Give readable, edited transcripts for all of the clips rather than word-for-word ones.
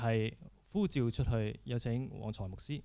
係呼召出去，有請黃財牧師。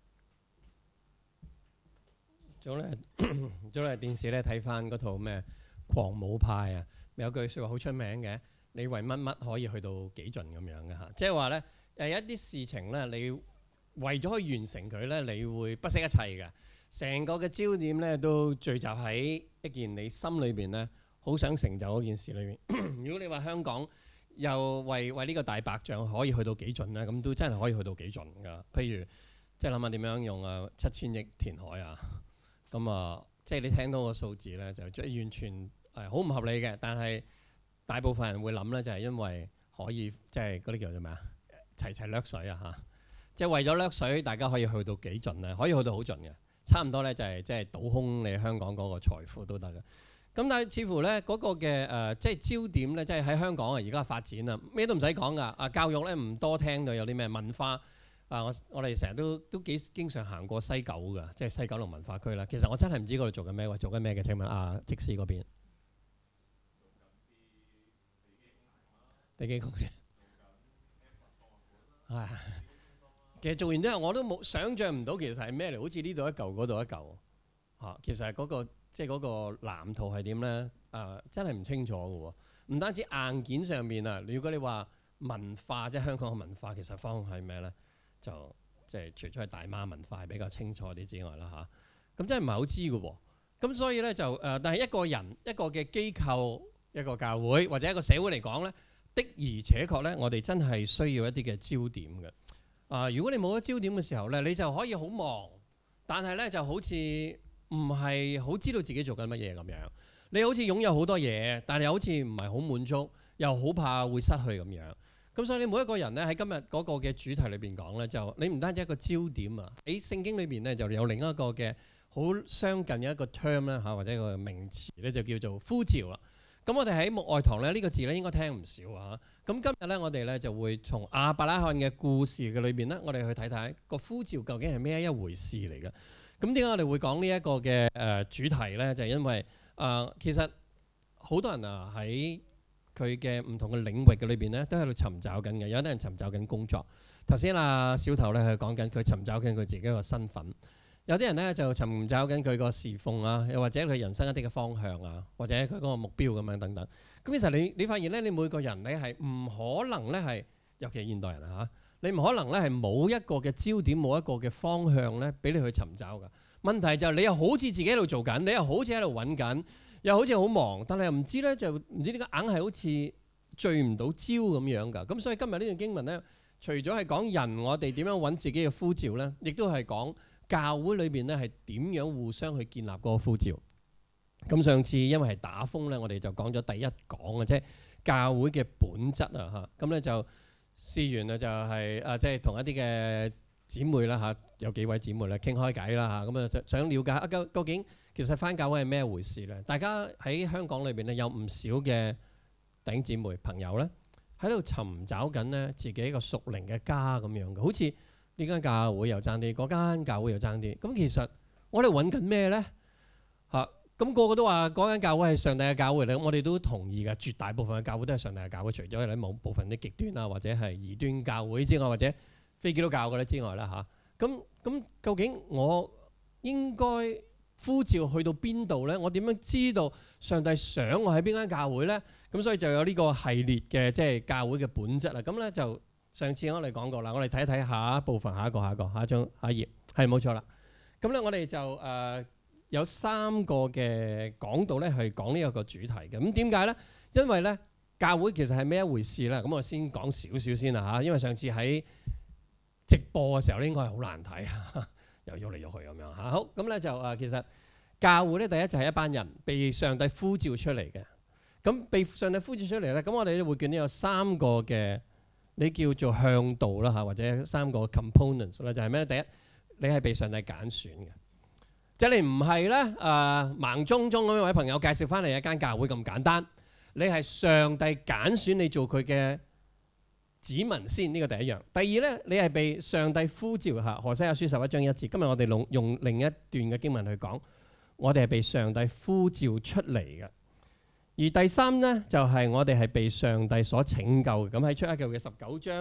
早咧電視咧睇翻嗰套咩狂舞派啊，有句説話好出名嘅，你為乜乜可以去到幾盡咁樣嘅嚇，即係話咧有一啲事情咧，你為咗去完成佢咧，你會不惜一切嘅，成個嘅焦點咧都聚集喺一件你心裏邊咧好想成就嗰件事裏邊。如果你話香港又為呢個大白象可以去到幾盡咧，咁都真係可以去到幾盡㗎。譬如即係諗下點樣用7000億填海啊！咁即係你聽到個數字咧，就完全好唔合理嘅。但係大部分人會諗咧，就係因為可以即係嗰啲叫做咩啊？齊齊掠水啊嚇！即係為咗掠水，大家可以去到幾盡咧？可以去到好盡嘅，差唔多咧就係即係倒空你香港嗰個財富都得嘅。咁但係似乎咧嗰個嘅即係焦點咧，即係喺香港而家發展啊，咩都唔使講㗎。教育咧唔多聽到有啲咩文化。我哋成日都經常行過西九㗎，即係西九龍文化區啦。其實我真係唔知嗰度做緊咩喎，做緊咩嘅？請問則師嗰邊地基工程係其實做完之後我都冇想像唔到其實係咩嚟，好似呢度一嚿嗰度一嚿嚇。其實嗰個即係嗰個藍圖係點咧？真係唔清楚嘅喎。唔單止硬件上面啊，如果你話文化即係香港嘅文化，其實方向係咩咧？就即係除咗係大媽文化係比較清楚啲之外啦嚇，咁真係唔係好知嘅喎。咁所以咧就但係一個人一個嘅機構一個教會或者一個社會嚟講咧，的而且確咧，我哋真係需要一啲嘅焦點嘅。如果你冇咗焦點嘅時候咧，你就可以好忙，但係咧就好似唔係好知道自己做緊乜嘢咁樣。你好似擁有好多嘢，但係又好似唔係好滿足，又好怕會失去咁樣。咁所以你每一個人咧喺今日嗰個嘅主題裏邊講咧，就你唔單止一個焦點啊，喺聖經裏邊咧就有另一個嘅好相近嘅一個 term 啦嚇，或者一個名詞咧就叫做呼召啦。咁我哋喺牧愛堂咧呢個字咧應該聽唔少啊。咁今日咧我哋咧就會從亞伯拉罕嘅故事嘅裏邊咧，我哋去睇睇個呼召究竟係咩一回事嚟嘅。咁點解我哋會講呢一個嘅主題咧？就係因為其實好多人喺佢嘅唔同嘅領域嘅裏邊咧，都喺度尋找緊嘅。有啲人尋找緊工作。頭先小頭咧佢講緊佢尋找緊佢自己個身份。有啲人咧就尋找緊佢個侍奉啊，又或者佢人生一啲嘅方向啊，或者佢嗰個目標咁樣等等。咁其實你發現咧，你每個人你係唔可能咧係，尤其係現代人嚇，你唔可能咧係冇一個嘅焦點，冇一個嘅方向咧俾你去尋找㗎。問題就係你又好似自己喺度做緊，你又好似喺度揾緊。又好似好忙，但係又唔知咧，就唔知點解硬係好似聚唔到焦咁樣㗎。咁所以今日呢段經文咧，除咗係講人我哋點樣揾自己嘅呼召咧，亦都係講教會裏邊咧係點樣互相去建立嗰個呼召。咁上次因為係打風咧，我哋就講咗第一講嘅啫，教會嘅本質啊嚇。咁咧就試完啊，就係即係同一啲嘅姊妹啦嚇，有幾位姊妹咧傾開偈啦嚇。咁啊想了解究竟其實返教會係咩回事咧？大家喺香港裏邊咧有唔少嘅弟兄姊妹朋友咧喺度尋找緊咧自己一個屬靈嘅家咁樣嘅，好似呢間教會又爭啲，嗰間教會又爭啲。咁其實我哋揾緊咩咧？嚇咁個個都話嗰間教會係上帝嘅教會嚟，咁我哋都同意㗎。絕大部分嘅教會都係上帝嘅教會，除咗喺某部分啲極端啊或者係異端教會之外，或者非基督教嘅咧之外啦嚇。咁究竟我應該呼召去到邊度咧？我點樣知道上帝想我喺邊間教會咧？咁所以就有呢個系列嘅即係教會嘅本質啦。咁咧就上次我哋講過啦，我哋睇一睇下一部分，下一張下一頁係冇錯啦。咁咧我哋就有3個嘅講道咧係講呢一個主題嘅。咁點解咧？因為咧教會其實係咩一回事咧？咁我先講少少先啦嚇。因為上次喺直播嘅時候咧應該係好難睇啊。又喐嚟喐去咁樣嚇，好咁咧就其實教會咧第一就係一班人被上帝呼召出嚟嘅。咁被上帝呼召出嚟咧，咁我哋會見到有3個嘅你叫做向導啦嚇，或者3個 components 啦，就係咩咧？第一，你係被上帝揀選嘅，即係你唔係咧盲中中咁一位朋友介紹翻嚟一間教會咁簡單，你係上帝揀選你做佢嘅子民先，呢個第一樣。第二咧，你係被上帝呼召嚇。何西阿書11章1節。今日我哋用另一段嘅經文去講，我哋係被上帝呼召出嚟嘅。而第三咧，就係我哋係被上帝所拯救嘅。咁喺出埃及嘅19章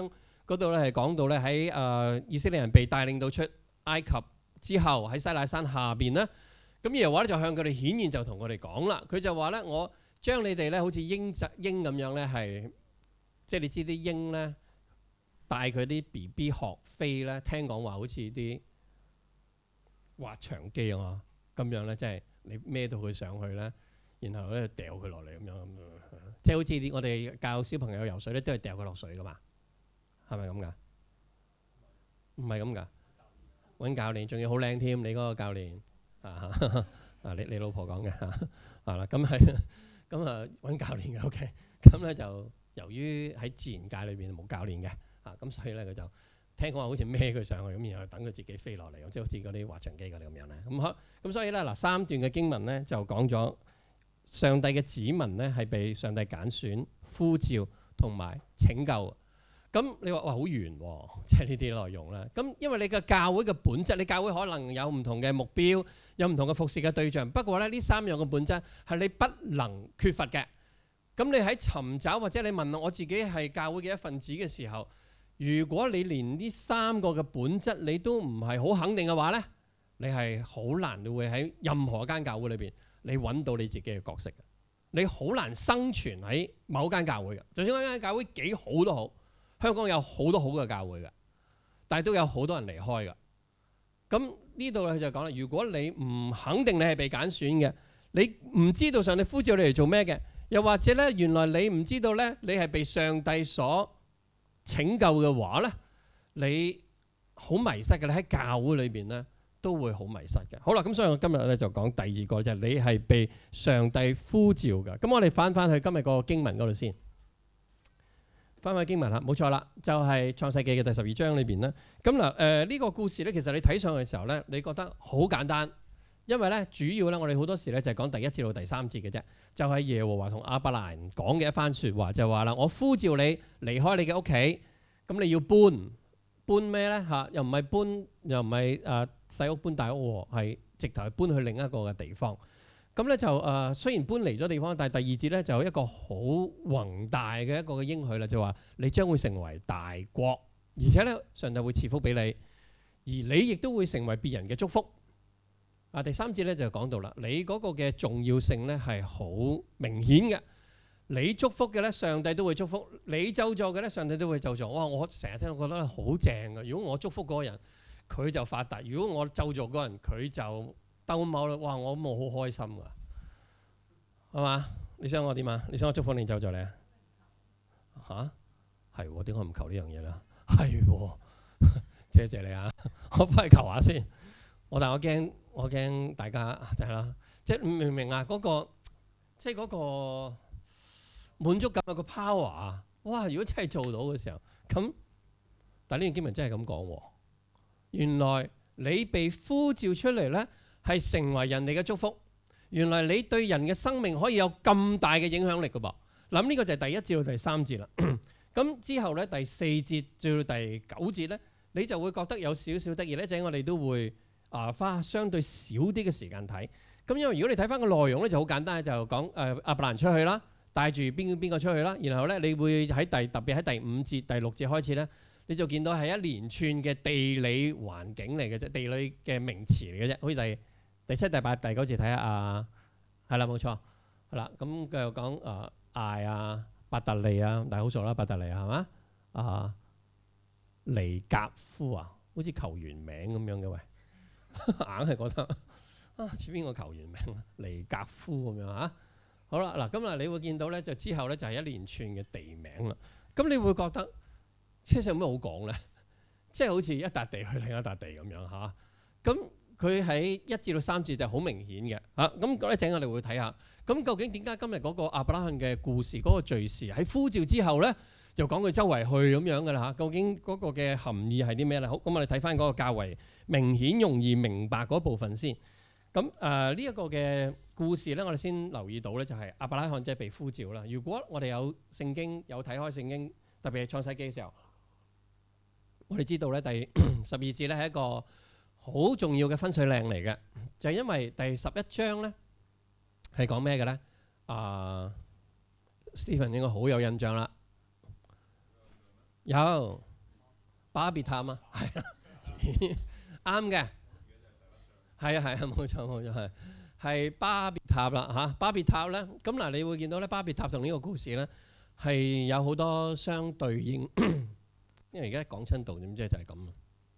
嗰度咧係講到咧喺以色列人被帶領到出埃及之後，喺西乃山下邊咧，咁耶和華咧就向佢哋顯現，就同佢哋講啦。佢就話咧：我將你哋咧好似鷹咁樣咧，係即係你知啲鷹咧帶佢啲 BB 學飛咧，聽講話好似啲滑翔機啊咁樣咧，即係你孭到佢上去咧，然後咧掉佢落嚟咁樣，即係好似啲我哋教小朋友游水咧，都係掉佢落水噶嘛，係咪咁噶？唔係咁噶，揾教練仲要好靚添，你嗰個教練啊你老婆講嘅係啦，咁係咁啊揾教練嘅 OK，咁咧就由於喺自然界裏邊冇教練嘅咁所以咧佢就聽講話好似孭佢上去咁，然後等佢自己飛落嚟，即係好似嗰啲滑翔機嗰啲咁樣咧。咁好咁所以咧嗱，三段嘅經文咧就講咗上帝嘅子民咧係被上帝揀選、呼召同埋拯救。咁你話哇好圓喎，即係呢啲內容啦。咁因為你嘅教會嘅本質，你教會可能有唔同嘅目標，有唔同嘅服侍嘅對象。不過咧呢三樣嘅本質係你不能缺乏嘅。咁你喺尋找或者你問我自己係教會嘅一份子嘅時候，如果你連呢三個嘅本質你都唔係好肯定嘅話咧，你係好難你會喺任何間教會裏邊你揾到你自己嘅角色嘅。你好難生存喺某間教會嘅，就算嗰間教會幾好都好。香港有好多好嘅教會嘅，但係都有好多人離開嘅。咁呢度咧就講啦，如果你唔肯定你係被揀選嘅，你唔知道上帝呼召你嚟做咩嘅，又或者咧原來你唔知道咧你係被上帝所拯救嘅話咧，你好迷失嘅。你喺教會裏邊咧都會好迷失嘅。好啦，咁所以我今日咧就講第二個就係你係被上帝呼召嘅。咁我哋翻去今日個經文嗰度先。翻去經文啦，冇錯啦，就係創世記嘅第12章裏邊啦。咁嗱呢個故事咧，其實你睇上去嘅時候咧，你覺得好簡單，因為咧主要咧我哋好多時咧就係講第1節到第3節嘅啫，就係耶和華同亞伯蘭講嘅一番説話，就話啦：我呼召你離開你嘅屋企，咁你要搬咩咧嚇？又唔係搬，又唔係細屋搬大屋喎，係直頭係搬去另一個嘅地方。咁咧就雖然搬離咗地方，但係第二節咧就有一個好宏大嘅一個嘅應許啦，就話你將會成為大國，而且咧上帝會賜福俾你，而你亦都會成為別人嘅祝福。第3節咧就講到啦，你嗰個嘅重要性咧係好明顯嘅。你祝福嘅咧，上帝都會祝福；你咒詛嘅咧，上帝都會咒詛。哇！我成日聽到覺得好正嘅。如果我祝福嗰個人，佢就發達；如果我咒詛嗰個人，佢就兜踎啦，哇！我冇好開心噶，係嘛？你想我點啊？你想我祝福你咒詛你啊？嚇，係喎？點解唔求呢樣嘢啦？係喎，謝謝你啊！我翻去求下先。但我驚大家係啦，即係明唔明啊？嗰個即係嗰個滿足感有個 power 啊！哇！如果真係做到嘅時候，咁但係呢段經文真係咁講喎。原來你被呼召出嚟咧，係成為人哋嘅祝福。原來你對人嘅生命可以有咁大嘅影響力㗎噃。嗱，呢個就係第1節到第3節啦。咁之後咧，第4節至到第9節咧，你就會覺得有少少得意咧。就係我哋都會花相對少啲嘅時間睇。咁因為如果你睇翻個內容咧，就好簡單，就講亞伯蘭出去啦，帶住邊個出去啦。然後咧，你會喺特別喺第5節、第6節開始咧，你就見到係一連串嘅地理環境嚟嘅啫，地理嘅名詞嚟嘅啫。好似第7、第8、第9節睇下係啦，冇錯，係啦。咁繼續講艾啊、伯特利啊，大家好熟啦，伯特利係嘛？尼格夫啊，好似球員名咁樣嘅喂，硬係覺得似邊個球員名啊？尼格夫咁樣嚇。好啦，嗱咁你會見到咧，就之後咧就係一連串嘅地名啦。咁你會覺得車上有咩好講咧？即係好似一笪地去另一笪地咁樣嚇。咁佢喺1至到3節就好明顯嘅嚇。咁嗰一陣我哋會睇下，咁究竟點解今日嗰個亞伯拉罕嘅故事嗰個敘事喺呼召之後咧，又講佢周圍去咁樣嘅啦嚇？究竟嗰個嘅含義係啲咩咧？好，咁我哋睇翻嗰個較為明顯、容易明白嗰部分先。咁呢一個嘅故事咧，我哋先留意到咧，就係亞伯拉罕即係被呼召啦。如果我哋有聖經有睇開聖經，特別係創世記嘅時候，我哋知道咧第12節咧係一個好重要嘅分水嶺嚟嘅，就係因為第11章咧係講咩嘅咧？Stephen 應該好有印象啦。有巴別塔嘛，係啊，啱嘅，係啊，冇錯，係巴別塔啦嚇。巴別塔咧，咁嗱，你會見到咧，巴別塔同呢個故事咧係有好多相對應，因為而家講親道點知就係咁啊。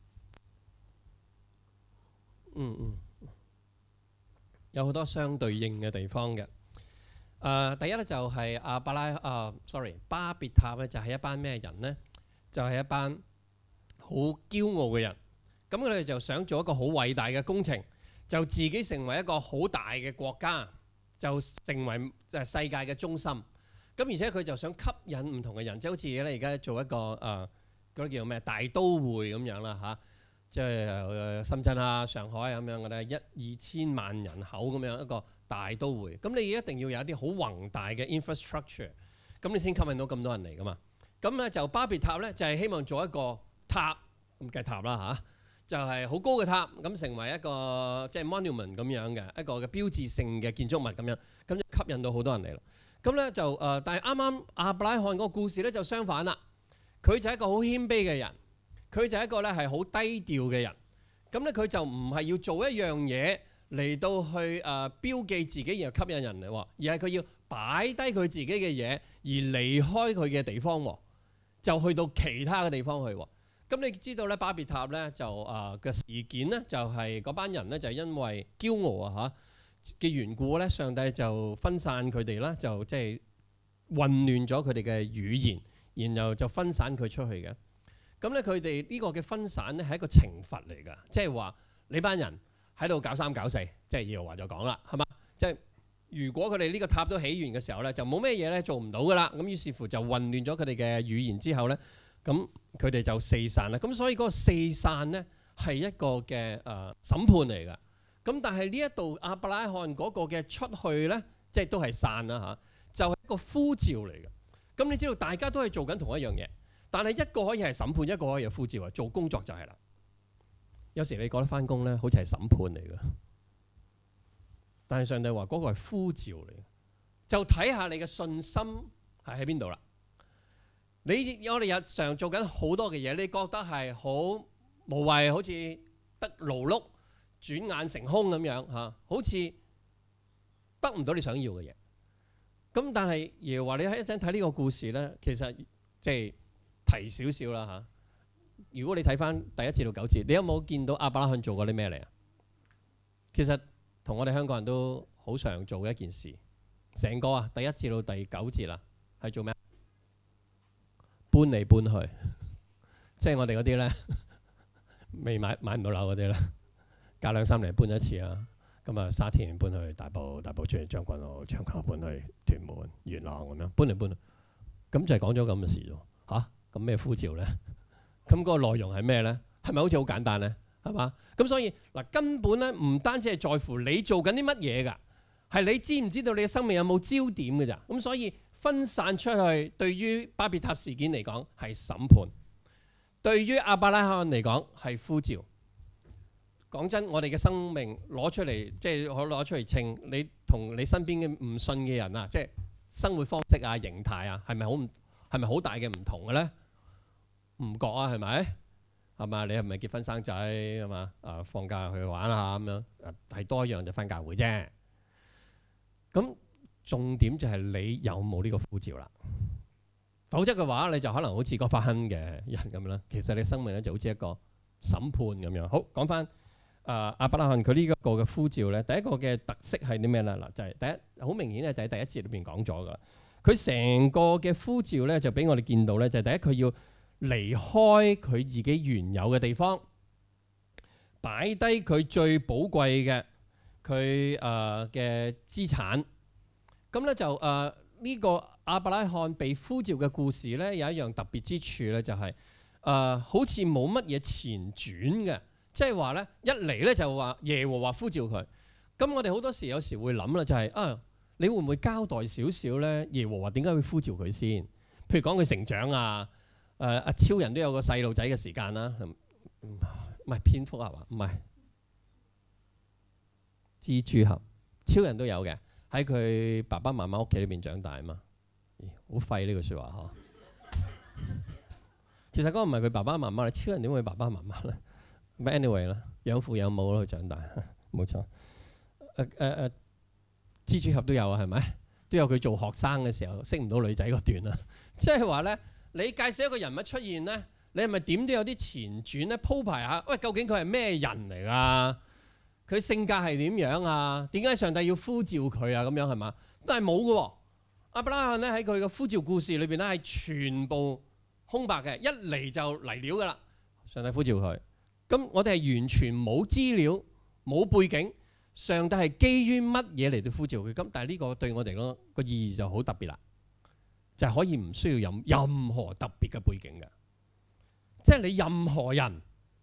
有好多相對應嘅地方嘅。第一咧就係巴別塔咧就係一班咩人咧？就係一班好驕傲嘅人。咁佢哋就想做一個好偉大嘅工程，就自己成為一個好大嘅國家，就成為世界嘅中心。咁而且佢就想吸引唔同嘅人，即係好似咧而家做一個嗰啲叫咩大都會咁樣啦嚇。即係深圳啊、上海咁樣嘅咧，2千萬人口咁樣一個大都會。咁你一定要有一啲好宏大嘅 infrastructure， 咁你先吸引到咁多人嚟噶嘛。咁咧就巴別塔咧就係希望做一個塔咁嘅塔啦嚇，就係好高嘅塔，咁成為一個即係 monument 咁樣嘅一個嘅標誌性嘅建築物咁樣，咁就吸引到好多人嚟啦。咁咧就但係啱啱亞伯拉罕嗰個故事咧就相反啦，佢就係一個好謙卑嘅人。佢就係一個咧係好低調嘅人，咁咧佢就唔係要做一樣嘢嚟到去標記自己然後吸引人嚟喎，而係佢要擺低佢自己嘅嘢而離開佢嘅地方喎，就去到其他嘅地方去喎。咁你知道咧巴別塔咧就嘅事件咧就係嗰班人咧就因為驕傲啊嚇嘅緣故咧，上帝就分散佢哋啦，就即係混亂咗佢哋嘅語言，然後就分散佢出去嘅。咁咧，佢哋呢個嘅分散咧係一個懲罰嚟㗎，即係話你班人喺度搞三搞四，即係耶和華就講啦，係嘛？即係如果佢哋呢個塔都起完嘅時候咧，就冇咩嘢咧做唔到㗎啦。咁於是乎就混亂咗佢哋嘅語言之後咧，咁佢哋就四散啦。咁所以嗰個四散咧係一個嘅審判嚟㗎。咁但係呢一度亞伯拉罕嗰個嘅出去咧，即係都係散啦嚇，就係一個呼召嚟嘅。咁你知道大家都係做緊同一樣嘢。但係一個可以係審判，一個可以係呼召啊！做工作就係啦。有時你覺得返工咧，好似係審判嚟嘅，但係上帝話嗰個係呼召嚟嘅，就睇下你嘅信心係喺邊度啦。我哋日常做緊好多嘅嘢，你覺得係好無謂，好似得勞碌，轉眼成空咁樣嚇，好似得唔到你想要嘅嘢。咁但係耶和華，你喺一陣睇呢個故事咧，其實即係提少少啦嚇。如果你睇翻第1節到9節，你有冇見到亞伯拉罕做過啲咩嚟啊？其實同我哋香港人都好常做嘅一件事，成個第1節到第9節啦，係做咩？搬嚟搬去，即係我哋嗰啲咧未買唔到樓嗰啲咧，隔2-3年搬一次啊。咁啊，沙田搬去大埔，大埔轉去將軍澳，將軍澳搬去屯門、元朗咁樣搬嚟搬去，咁就係講咗咁嘅事啫嚇。咁咩呼召咧？咁嗰個內容係咩咧？係咪好似好簡單咧？係嘛？咁所以嗱，根本咧唔單止係在乎你做緊啲乜嘢㗎，係你知唔知道你嘅生命有冇焦點㗎咋？咁所以分散出去，對於巴別塔事件嚟講係審判，對於亞伯拉罕嚟講係呼召。講真，我哋嘅生命攞出嚟，即係可攞出嚟稱，你同你身邊嘅唔信嘅人啊，即係生活方式啊、形態啊，係咪好大嘅唔同嘅咧？唔覺啊，係咪？係嘛？你係咪結婚生仔係嘛？放假去玩下咁樣，係多一樣就返教會啫。咁重點就係你有冇呢個呼召啦？否則嘅話，你就可能好似嗰班嘅人咁啦。其實你生命咧就好似一個審判咁樣。好，講返亞伯拉罕佢呢一個嘅呼召咧，第一個嘅特色係啲咩咧？嗱，就係第一，好明顯咧，就喺第1節裏邊講咗噶。佢成個嘅呼召咧，就俾我哋見到咧，就係第一，佢要離開佢自己原有嘅地方，擺低佢最寶貴嘅佢嘅資產。咁咧就呢個亞伯拉罕被呼召嘅故事咧，有一樣特別之處咧，就係好似冇乜嘢前傳嘅，即係話咧一嚟咧就話耶和華呼召佢。咁我哋好多時有時會諗啦，就係你會唔會交代少少咧？耶和華點解會呼召佢先？譬如講佢成長啊。阿超人都有個細路仔嘅時間啦，唔係蝙蝠俠啊，唔係蜘蛛俠，超人都有嘅，喺佢爸爸媽媽屋企裏邊長大啊嘛，好廢呢句説話嗬。 其實嗰個唔係佢爸爸媽媽啦，超人點會爸爸媽媽咧？But anyway 啦，養父養母咯，佢長大冇錯。蜘蛛俠都有啊，係咪？都有佢做學生嘅時候識唔到女仔嗰段啦。即係話咧，你介紹一個人物出現咧，你係咪點都有啲前傳咧鋪排下？喂，究竟佢係咩人嚟㗎？佢性格係點樣啊？點解上帝要呼召佢啊？咁樣係嘛？但係冇嘅喎。亞伯拉罕咧喺佢嘅呼召故事裏邊咧係全部空白嘅，一嚟就嚟料㗎啦。上帝呼召佢，咁我哋係完全冇資料、冇背景。上帝係基於乜嘢嚟到呼召佢？咁但係呢個對我哋講個意義就好特別啦，就係可以唔需要有任何特別嘅背景嘅，即係你任何人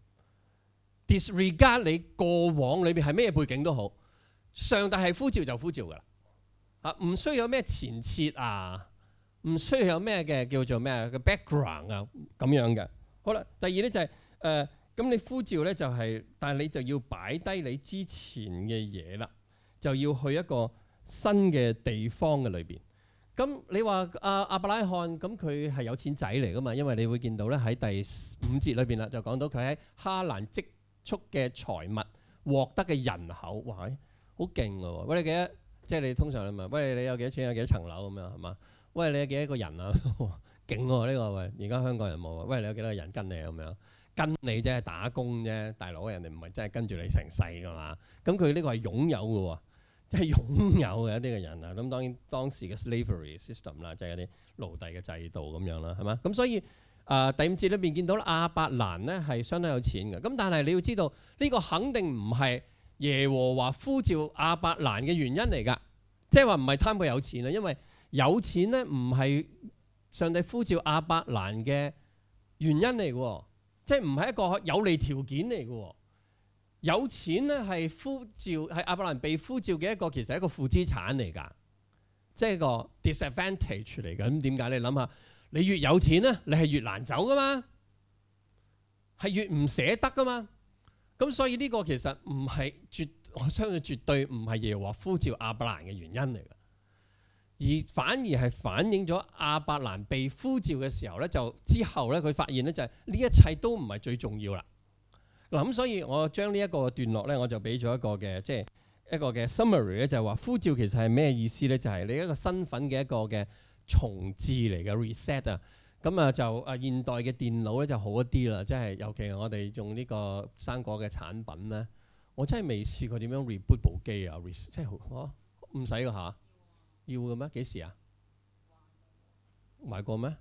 disregard 你過往裏邊係咩背景都好，上帝係呼召就呼召噶啦，啊唔需要有咩前設啊，唔需要有咩嘅叫做咩嘅 background 啊咁樣嘅。好啦，第二咧就係咁你呼召咧就係，但係你就要擺低你之前嘅嘢啦，就要去一個新嘅地方嘅裏邊。咁你話亞伯拉罕咁佢係有錢仔嚟噶嘛？因為你會見到咧喺第5節裏邊啦，就講到佢喺哈蘭積蓄嘅財物獲得嘅人口，哇，好勁喎！喂，你幾多？即係你通常你問，喂，你有幾多錢？有幾多層樓咁樣係嘛？喂，你有幾多個人啊？勁喎呢個喂！而家香港人冇啊！喂，你有幾多個人跟你咁樣？跟你啫，打工啫，大佬，人哋唔係真係跟住你成世噶嘛。咁佢呢個係擁有嘅喎，即係擁有嘅一啲嘅人啊。咁當然當時嘅 slavery system 啦，即係一啲奴隸嘅制度咁樣啦，係嘛？咁所以第5節裏邊見到亞伯蘭咧係相當有錢嘅。咁但係你要知道呢個肯定唔係耶和華呼召亞伯蘭嘅原因嚟㗎，即係話唔係貪佢有錢啊，因為有錢咧唔係上帝呼召亞伯蘭嘅原因嚟㗎。即係唔係一個有利條件嚟嘅喎，有錢咧係呼召係亞伯蘭被呼召嘅一個其實係一個負資產嚟㗎，即係個 disadvantage 嚟㗎。咁點解？你諗下，你越有錢咧，你係越難走㗎嘛，係越唔捨得㗎嘛。咁所以呢個其實唔係我相信絕對唔係耶和華呼召亞伯蘭嘅原因嚟㗎。而反而係反映咗亞伯蘭被呼召嘅時候咧，就之後咧佢發現咧就係呢一切都唔係最重要啦。嗱咁所以我將呢一個段落咧，我就俾咗一個嘅即係一個嘅 summary 咧，就係話呼召其實係咩意思咧？就係你一個身份嘅一個嘅重置嚟嘅 reset 啊。咁啊就現代嘅電腦咧就好一啲啦，即係尤其係我哋用呢個生果嘅產品咧，我真係未試過點樣 reboot 部機啊，即係唔使㗎嚇。要嘅咩？幾時啊？買過咩？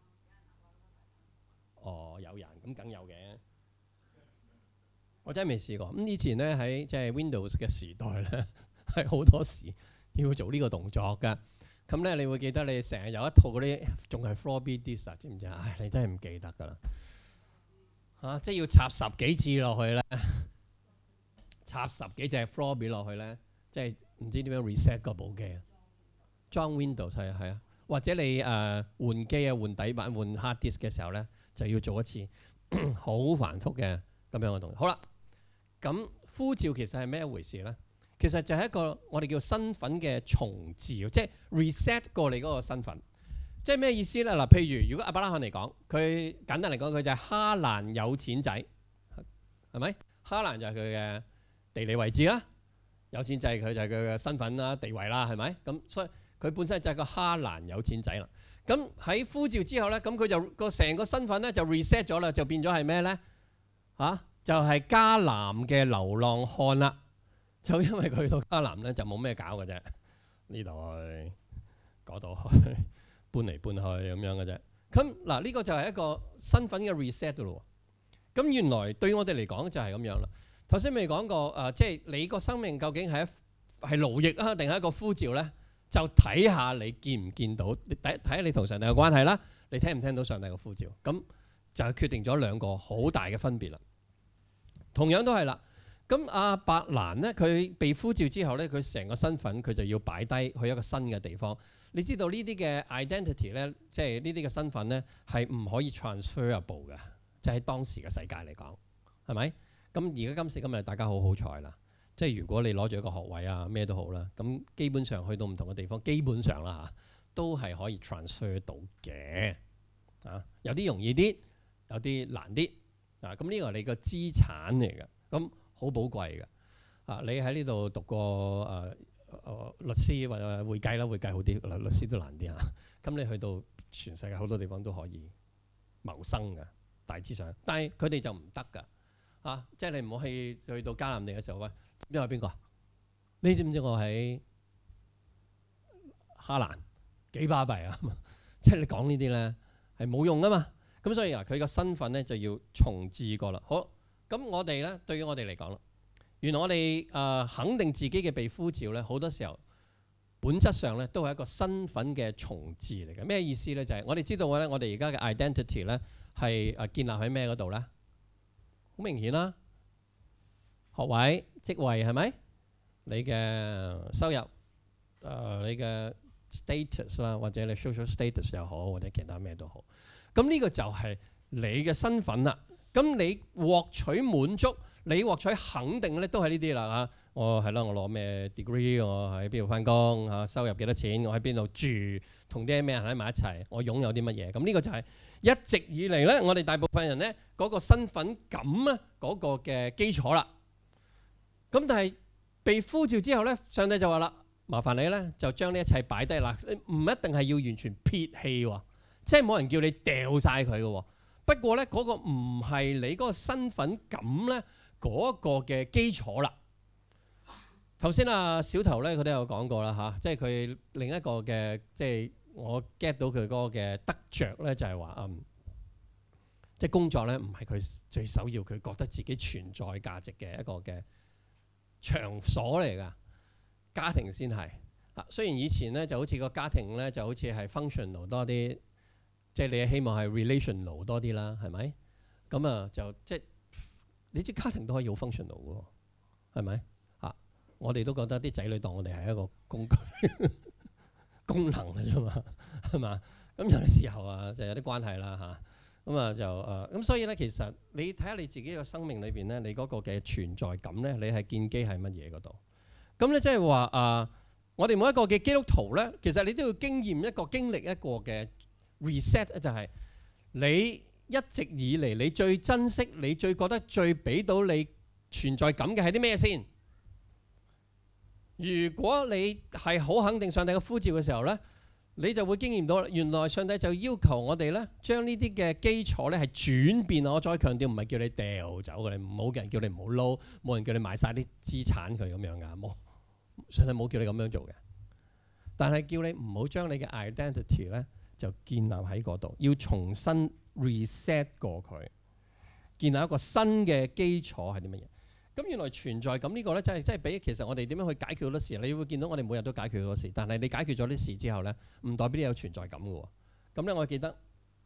哦，有人咁梗有嘅。我真係未試過。咁以前咧喺即係 Windows 嘅時代咧，係好多時要做呢個動作㗎。咁咧，你會記得你成日有一套嗰啲仲係 floppy disk 啊，知唔知啊？唉，你真係唔記得㗎啦。嚇，即係要插10幾次落去咧，插10幾隻 floppy 落去咧，即係唔知點樣 reset 個部機啊。裝 Windows 係啊，或者你換機啊、換底板、換 hard disk 嘅時候咧，就要做一次好繁複嘅咁樣嘅動作。好啦，咁呼召其實係咩一回事咧？其實就係一個我哋叫身份嘅重置，即係 reset 過你嗰個身份。即係咩意思咧？嗱，譬如如果亞伯拉罕嚟講，佢簡單嚟講，佢就係哈蘭有錢仔，係咪？哈蘭就係佢嘅地理位置啦，有錢仔佢就係佢嘅身份啦、地位啦，係咪？咁所以佢本身就係個哈蘭有錢仔啦。咁喺呼召之後咧，咁佢就個成個身份咧就 reset 咗啦，就變咗係咩咧？就係迦南嘅流浪漢啦。就因為佢到迦南咧就冇咩搞嘅啫，呢度去嗰度去搬嚟搬去咁樣嘅啫。咁嗱，呢個就係一個身份嘅 reset 咯。咁原來對我哋嚟講就係咁樣啦。頭先未講過即係你個生命究竟係勞役啊，定係一個呼召咧？就睇下你見唔見到，睇下你同上帝嘅關係啦，你聽唔聽到上帝嘅呼召，咁就係決定咗兩個好大嘅分別啦。同樣都係啦，咁亞伯蘭咧，佢被呼召之後咧，佢成個身份佢就要擺低去一個新嘅地方。你知道呢啲嘅 identity 咧，即係呢啲嘅身份咧，係唔可以 transferable 嘅，即係喺當時嘅世界嚟講，係咪？咁而家今時今日大家好好彩啦。即係如果你攞住一個學位啊，咩都好啦，咁基本上去到唔同嘅地方，基本上啦嚇，都係可以 transfer 到嘅。有啲容易啲， 有啲難啲啊。咁呢個係你個資產嚟嘅，咁好寶貴嘅啊。你喺呢度讀過律師或者會計啦，會計好啲，律師都難啲啊。咁你去到全世界好多地方都可以謀生嘅，大致上。但係佢哋就唔得㗎啊！即係你唔好去到迦南地嘅時候，喂，呢個係邊個？你知唔知我喺哈蘭幾巴閉啊？即係你講呢啲咧係冇用㗎嘛。咁所以嗱，佢個身份咧就要重置過啦。好，咁我哋咧對於我哋嚟講啦，原來我哋肯定自己嘅被呼召咧，好多時候本質上咧都係一個身份嘅重置嚟嘅。咩意思咧？就係我哋知道咧，我哋而家嘅 identity 咧係建立喺咩嗰度咧？好明顯啦，學位、職位係咪？你嘅收入、你嘅 status 啦，或者你 social status 又好，或者其他咩都好。咁呢個就係你嘅身份啦。咁你獲取滿足，你獲取肯定咧，都係呢啲啦嚇。我係啦，我攞咩 degree，我喺邊度翻工嚇，收入幾多錢，我喺邊度住，同啲咩人喺埋一齊，我擁有啲乜嘢。咁呢個就係一直以嚟咧，我哋大部分人咧嗰個身份感啊嗰個嘅基礎啦。咁但係被呼召之後咧，上帝就話啦：麻煩你咧，就將呢一切擺低啦，唔一定係要完全撇棄喎，即係冇人叫你掉晒佢嘅。不過咧，嗰個唔係你嗰個身份感咧嗰個嘅基礎啦。頭先啊小頭咧，佢都有講過啦嚇，即係佢另一個嘅，即係我 get 到佢嗰個嘅得着咧，就係話即係工作咧唔係佢最首要，佢覺得自己存在價值嘅一個嘅場所嚟㗎，家庭先係啊。雖然以前咧就好似個家庭咧就好似係 functional 多啲，即係你希望係 relational 多啲啦，係咪？咁啊就即係你知家庭都可以好 functional 嘅喎，係咪？我哋都覺得啲仔女當我哋係一個工具功能嘅啫嘛，係嘛？咁有啲時候啊，就有啲關係啦嚇。咁啊就咁所以咧，其實你睇下你自己個生命裏邊咧，你嗰個嘅存在感咧，你係建基喺乜嘢嗰度？咁咧即係話我哋每一個嘅基督徒咧，其實你都要經歷一個嘅 reset， 就係你一直以嚟你最珍惜、你最覺得最俾到你存在感嘅係啲咩先？如果你係好肯定上帝嘅呼召嘅時候呢，你就會經驗到原來上帝就要求我哋呢，將呢啲嘅基礎呢係轉變。我再強調，唔係叫你掉走嘅，唔好嘅人叫你唔好撈，冇人叫你賣晒啲資產佢咁樣噶，冇，上帝冇叫你咁樣做嘅。但係叫你唔好將你嘅 identity 呢就建立喺嗰度，要重新 reset 過佢，建立一個新嘅基礎係啲乜嘢？咁原來存在感呢個咧，真係比其實我哋點樣去解決好多事，你會見到我哋每日都解決好多事，但係你解決咗啲事之後咧，唔代表你有存在感嘅喎。咁咧，我記得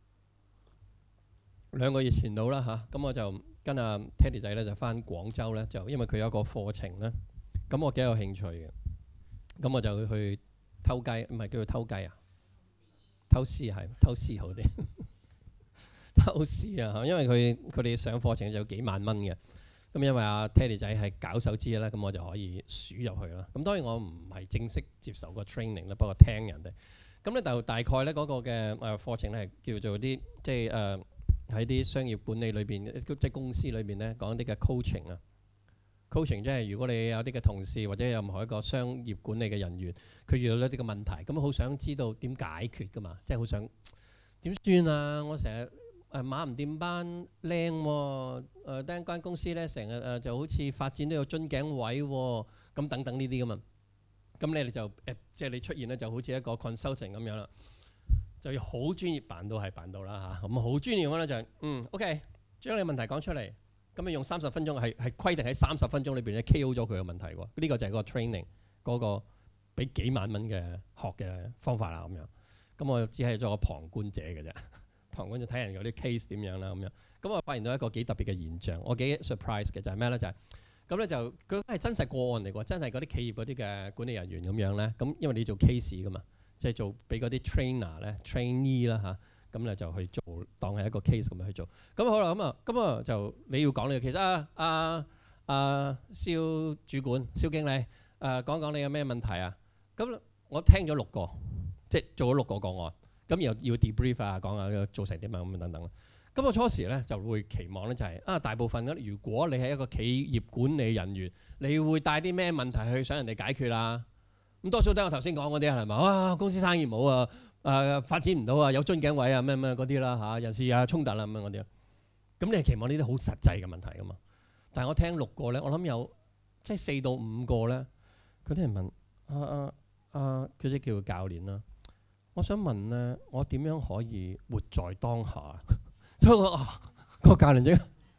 2個月前到啦嚇，咁我就跟阿 Teddy 仔咧就翻廣州咧，就因為佢有一個課程咧，咁我幾有興趣嘅，咁我就去偷雞，唔係叫做偷雞啊，偷師係偷師好啲，偷師啊，因為佢哋上課程就有幾萬蚊嘅。咁因為阿 Teddy 仔係搞手資啦，咁我就可以輸入去啦。咁當然我唔係正式接受個 training 啦，不過聽人哋。咁咧就大概咧嗰個嘅課程咧係叫做啲即係喺啲商業管理裏邊，即係公司裏邊咧講啲嘅 coaching 啊。coaching 即係如果你有啲嘅同事或者任何一個商業管理嘅人員，佢遇到一啲嘅問題，咁好想知道點解決㗎嘛？即係好想點算啊？我成日馬唔掂班靚喎，單間公司咧成日就好似發展都有樽頸位喎，咁等等呢啲㗎嘛。咁你哋就即係你出現咧就好似一個 consulting 咁樣啦，就要好專業辦到係辦到啦嚇。咁好專業嘅咧就係OK，將你問題講出嚟，咁你用30分鐘係規定喺30分鐘裏邊咧 KO 咗佢嘅問題喎。呢個就係個 training 嗰個俾幾萬蚊嘅學嘅方法啦咁樣。咁我只係做個旁觀者嘅啫。旁觀就睇人嗰啲 case 點樣啦咁樣，咁我發現到一個幾特別嘅現象，我幾 surprise 嘅就係咩咧？就係咁咧，就佢係真實個案嚟喎，真係嗰啲企業嗰啲嘅管理人員咁樣咧。咁因為你做 case 噶嘛，即係做俾嗰啲 trainer 咧 trainee 啦嚇，咁咧就去做當係一個 case 咁樣去做。咁好啦，咁啊就你要講你嘅 case蕭主管、蕭經理講你有咩問題啊？咁我聽咗6個，即係做咗6個個案。咁又要 debrief 啊，講下做成點啊咁等等。咁咁我初時咧就會期望咧就係大部分如果你係一個企業管理人員，你會帶啲咩問題去想人哋解決啊？咁多數都係我頭先講嗰啲係咪？公司生意唔好啊，發展唔到啊，有樽頸位啊，咩嗰啲啦嚇，人事啊衝突啦咁樣嗰啲。咁你係期望呢啲好實際嘅問題噶嘛？但係我聽6個咧，我諗有即係4到5個咧，佢啲人問佢即叫教練啦。我想問咧，我點樣可以活在當下？所以我個教練啫，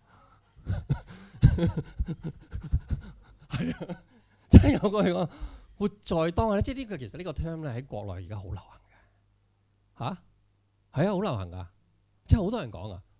係啊，真係有個係講活在當下咧，即係呢個其實呢個 term 咧喺國內而家好流行嘅嚇，係啊，好流行噶，即係好多人講啊。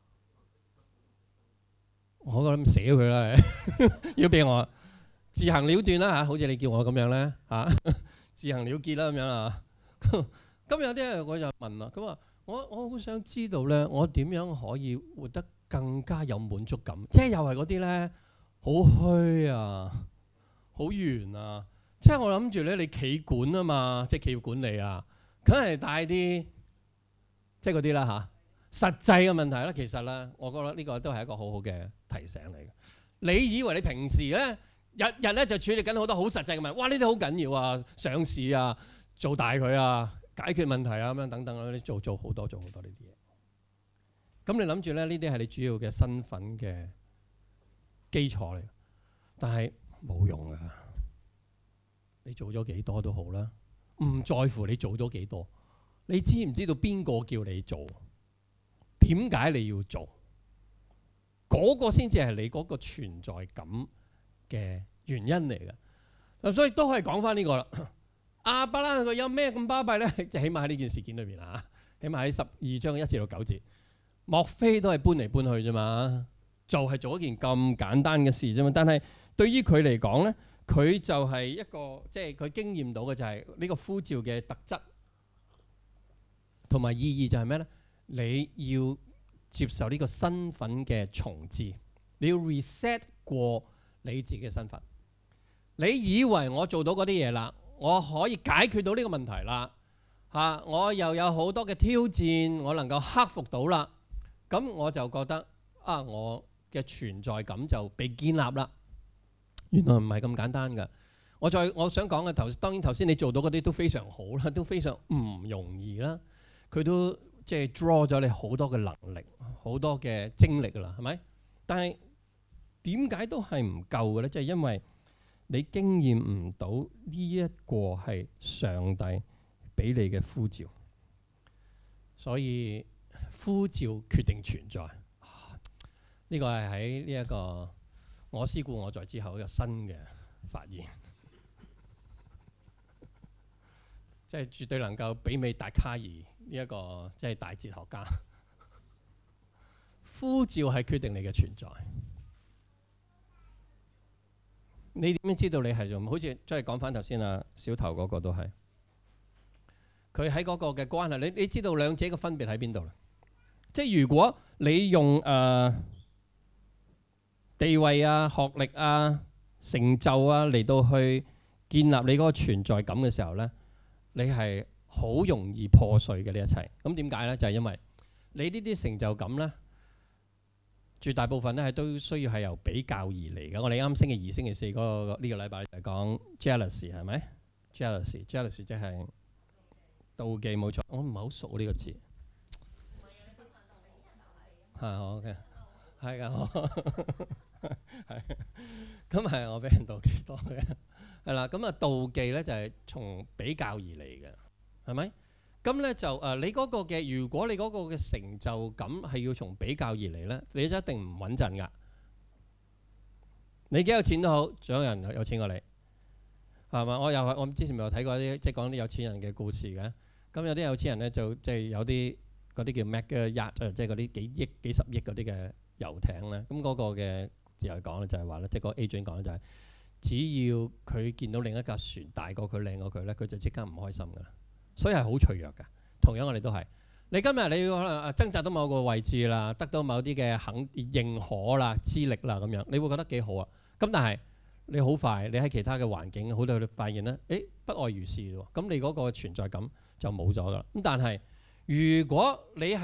我覺得寫佢啦，要俾我自行了斷啦嚇，好似你叫我咁樣咧嚇，自行了結啦咁樣啊。咁有啲人我就問啦，佢話我好想知道咧，我點樣可以活得更加有滿足感？即係又係嗰啲咧，好虛啊，好圓啊。即係我諗住咧，你企管啊嘛，即係企業管理啊，梗係帶啲即係嗰啲啦嚇，實際嘅問題啦。其實咧，我覺得呢個都係一個好好嘅提醒嚟嘅。你以為你平時咧日日咧就處理緊好多好實際嘅問題，哇！呢啲好緊要啊，上市啊，做大佢啊，解決問題啊咁樣等等啦，你做好多呢啲嘢。咁你諗住咧，呢啲係你主要嘅身份嘅基礎嚟，但係冇用噶。你做咗幾多都好啦，唔在乎你做咗幾多。你知唔知道邊個叫你做？點解你要做？嗰個先至係你嗰個存在感嘅原因嚟嘅。嗱，所以都係講翻呢個啦。亞伯拉罕佢有咩咁巴閉咧？就起碼喺呢件事件裏邊啊，起碼喺12章1至到9節，莫非都係搬嚟搬去啫嘛？就係做一件咁簡單嘅事啫嘛。但係對於佢嚟講咧，佢就係一個即係佢經驗到嘅就係呢個呼召嘅特質同埋意義就係咩咧？你要接受呢個身份嘅重置，你要 reset 過你自己嘅身份。你以為我做到嗰啲嘢啦，我可以解決到呢個問題啦，嚇我又有好多嘅挑戰，我能夠克服到啦，咁我就覺得我嘅存在感就被建立啦。原來唔係咁簡單㗎。我想講嘅當然頭先你做到嗰啲都非常好啦，都非常唔容易啦。佢都即係 draw 咗你好多嘅能力，好多嘅精力㗎啦，係咪？但係點解都係唔夠嘅咧？即係因為你經驗唔到呢一個係上帝俾你嘅呼召，所以呼召決定存在。呢個係喺呢一個我思故我在之後一個新嘅發現，即係絕對能夠媲美達卡爾呢一個即係大哲學家。呼召係決定你嘅存在。你點樣知道你係做？好似即係講翻頭先啊，小頭嗰個都係佢喺嗰個嘅關係。你知道兩者嘅分別喺邊度啦？即係如果你用地位啊、學歷啊、成就啊嚟到去建立你嗰個存在感嘅時候咧，你係好容易破碎嘅呢一切。咁點解咧？就係因為你呢啲成就感咧，絕大部分咧係都需要係由比較而嚟嘅。我哋啱星期2、星期4嗰個呢個禮拜就係講 jealousy 係咪 ？jealousy 即係妒忌，冇錯。我唔係好熟呢個字。係好嘅，係㗎。係咁係我俾人妒忌多嘅，係啦。咁妒忌咧就係從比較而嚟嘅，係咪？咁咧就你嗰個嘅，如果你嗰個嘅成就感係要從比較而嚟咧，你就一定唔穩陣噶。你幾有錢都好，總有人有錢過你，係嘛？我之前咪有睇過啲即係講啲有錢人嘅故事嘅。咁有啲有錢人咧就即係有啲嗰啲叫 mega yacht，即係嗰啲幾億、幾十億嗰啲嘅遊艇咧。咁嗰個嘅又係講咧就係話咧，即係個 agent 講咧就係，只要佢見到另一架船大過佢、靚過佢咧，佢就即刻唔開心噶啦。所以係好脆弱嘅。同樣我哋都係，你今日你要可能掙扎到某個位置啦，得到某啲嘅認可啦、資歷啦咁樣，你會覺得幾好啊。咁但係你好快，你喺其他嘅環境好多你發現咧，不外如是喎。咁你嗰個存在感就冇咗噶啦。咁但係如果你係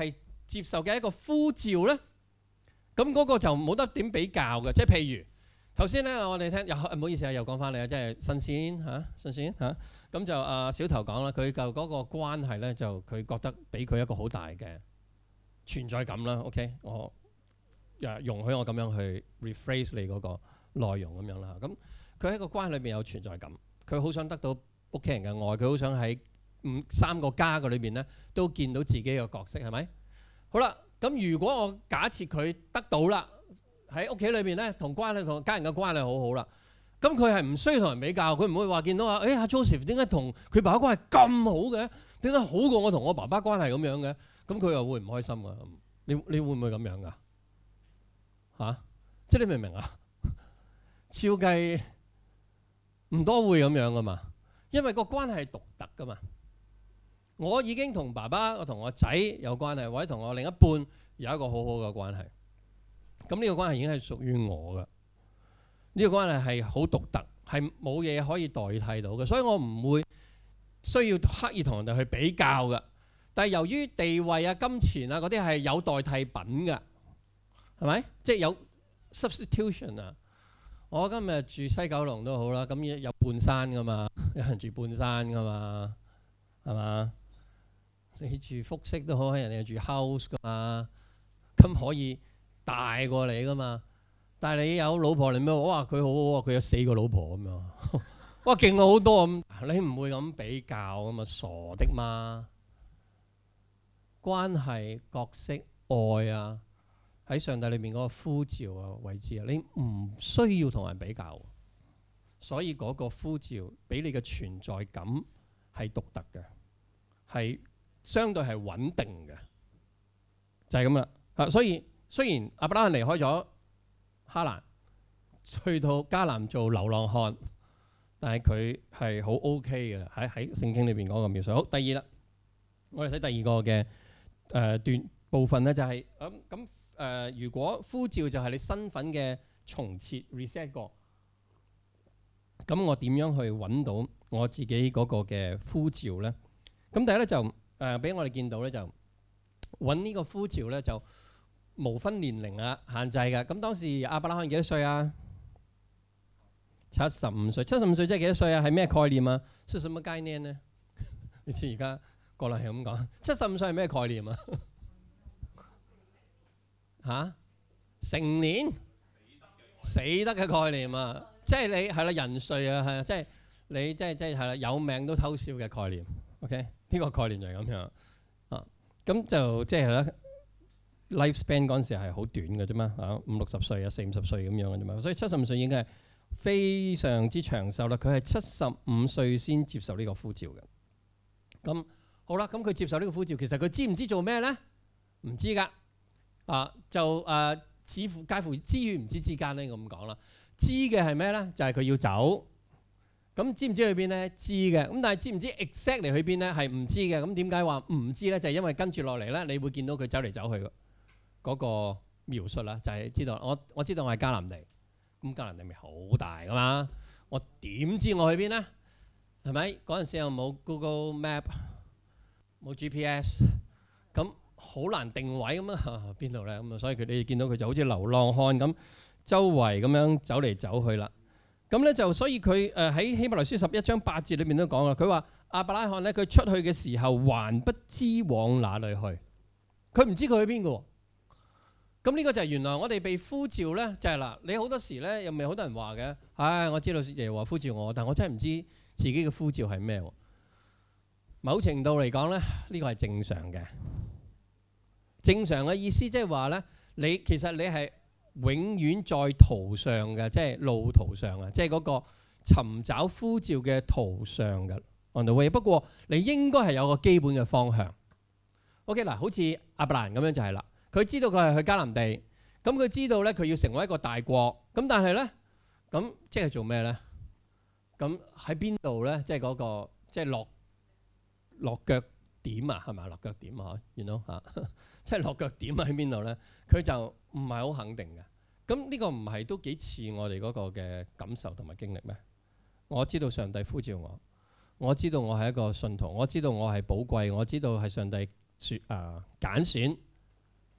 接受嘅一個呼召咧？咁嗰個就冇得點比較嘅，即係譬如頭先咧，我哋聽唔好意思啊，又講翻你啊，即係新鮮嚇。咁就小頭講啦，佢就嗰個關係咧，就佢覺得俾佢一個好大嘅存在感啦。OK， 我容許我咁樣去 rephrase 你嗰個內容咁樣啦。咁佢喺個關係裏邊有存在感，佢好想得到屋企人嘅愛，佢好想喺三個家嘅裏邊咧都見到自己嘅角色，係咪？好啦，咁如果我假設佢得到啦，喺屋企裏邊咧同家人嘅關係好好啦，咁佢係唔需要同人比較，佢唔會話見到阿 Joseph 點解同佢爸爸關係咁好嘅？點解好過我同我爸爸關係咁樣嘅？咁佢又會唔開心噶？你會唔會咁樣噶？嚇，即係你明唔明啊？照計唔多會咁樣噶嘛，因為個關係係獨特噶嘛。我已經同爸爸，我同我仔有關係，或者同我另一半有一個好好嘅關係。咁呢個關係已經係屬於我嘅，呢個關係係好獨特，係冇嘢可以代替到嘅，所以我唔會需要刻意同人哋去比較嘅。但係由於地位啊、金錢啊嗰啲係有代替品嘅，係咪？即係有 substitution 啊！我今日住西九龍都好啦，咁有半山噶嘛，有人住半山噶嘛，係嘛？你住複式都好，人哋住 house 噶嘛，咁可以大過你噶嘛？但係你有老婆，你咩？我話佢好好啊，佢有4個老婆咁樣，哇勁好多咁，你唔會咁比較噶嘛？傻的嘛？關係、角色、愛啊，喺上帝裏面嗰個呼召啊位置啊，你唔需要同人比較，所以嗰個呼召俾你嘅存在感係獨特嘅，係相對係穩定嘅，就係咁啦。所以雖然亞伯拉罕離開咗哈蘭，去到迦南做流浪漢，但係佢係好 OK 嘅，喺聖經裏邊嗰個描述。好，第二啦，我哋睇第二個嘅段部分咧，就係如果呼召就係你身份嘅重設 reset 過，咁我點樣去揾到我自己嗰個嘅呼召咧？咁第一咧就俾我哋見到咧，就揾呢個呼召咧就無分年齡啊限制嘅。咁當時亞伯拉罕幾多歲啊？75歲。75歲即係幾多歲啊？係咩概念啊？係什麼概念呢？你知而家國內係咁講，75歲係咩概念啊？嚇，成年死得嘅概念啊！即係你係啦，人瑞啊，係啊，即係你即係啦，有命都偷笑嘅概念。OK， 呢個概念就係咁樣啊。咁就即係咧 lifespan 嗰陣時係好短嘅啫嘛，嚇50-60歲啊，40-50歲咁樣嘅啫嘛。所以75歲已經係非常之長壽啦。佢係75歲先接受呢個呼召嘅。咁好啦，咁佢接受呢個呼召，其實佢知唔知做咩咧？唔知㗎。似乎介乎知與唔知之間咧，咁講啦。知嘅係咩咧？就係佢要走。咁知唔知去邊咧？知嘅。咁但係知唔知 exactly 去邊咧？係唔知嘅。咁點解話唔知咧？就係因為跟住落嚟咧，你會見到佢走嚟走去嗰個描述啦，就係知道我知道我係迦南地。咁迦南地咪好大噶嘛？我點知我去邊咧？係咪嗰陣時又冇 Google Map， 冇 GPS， 咁好難定位咁啊？邊度咧？咁啊，所以你見到佢就好似流浪漢咁，周圍咁樣走嚟走去啦。咁咧就所以佢喺希伯來書11章8節裏面都講啦。佢話亞伯拉罕咧，佢出去嘅時候還不知往哪裏去，佢唔知佢去邊嘅。咁呢個就係原來我哋被呼召咧，就係嗱，你好多時咧又咪好多人話嘅，唉，我知道耶和華呼召我，但我真係唔知自己嘅呼召係咩。某程度嚟講咧，呢個係正常嘅。正常嘅意思即係話咧，其實你係永遠在途上嘅，即係路途上啊，即係嗰個尋找呼召嘅途上嘅 on the way。不過你應該係有個基本嘅方向。OK 嗱，好似亞伯蘭咁樣就係啦，佢知道佢係去迦南地，咁佢知道咧佢要成為一個大國，咁但係咧，咁即係做咩咧？咁喺邊度咧？即係嗰個即係落腳點啊，係咪落腳點啊？You know 嚇，即係落腳點喺邊度咧？佢就唔係好肯定嘅。咁呢個唔係都幾似我哋嗰個嘅感受同埋經歷咩？我知道上帝呼召我，我知道我係一個信徒，我知道我係寶貴，我知道係上帝揀選，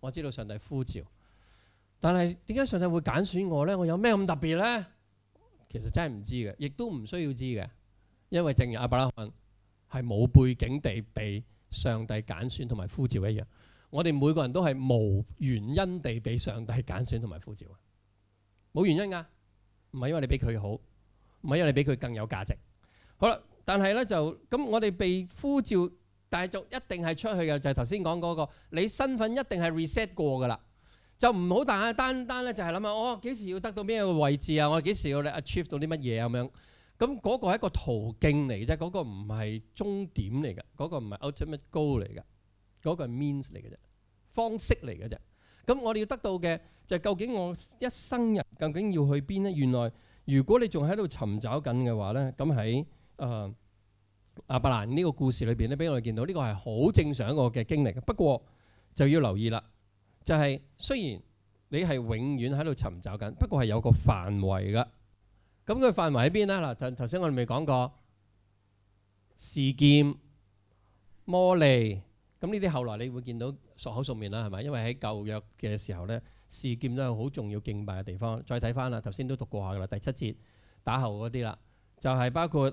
我知道上帝呼召，但係點解上帝會揀選我呢？我有咩咁特別呢？其實真係唔知嘅，亦都唔需要知嘅，因為正如亞伯拉罕係冇背景地被上帝揀選同埋呼召一樣，我哋每個人都係無原因地被上帝揀選同埋呼召，冇原因㗎，唔係因為你比佢好，唔係因為你比佢更有價值。好啦，但係咧就咁，我哋被呼召，但係就一定係出去嘅，就係頭先講嗰個，你身份一定係 reset 過㗎啦，就唔好單咧就係諗下，我幾時要得到咩個位置啊？我幾時要 achieve 到啲乜嘢咁樣？咁嗰個係一個途徑嚟啫，嗰個唔係終點嚟嘅，嗰個唔係 ultimate goal 嚟嘅，嗰個係 means 嚟嘅啫，方式嚟嘅啫。咁我哋要得到嘅就係究竟我一生人究竟要去邊呢？原來如果你仲喺度尋找緊嘅話咧，咁喺亞伯蘭呢個故事裏邊咧，俾我哋見到呢個係好正常一個嘅經歷。不過就要留意啦，就係雖然你係永遠喺度尋找緊，不過係有個範圍噶。咁佢範圍喺邊咧？嗱，頭先我哋未講過示劍、摩利，咁呢啲後來你會見到熟口熟面啦，係咪？因為喺舊約嘅時候咧，示劍都係好重要敬拜嘅地方。再睇翻啦，頭先都讀過下噶啦，第7節打後嗰啲啦，就係包括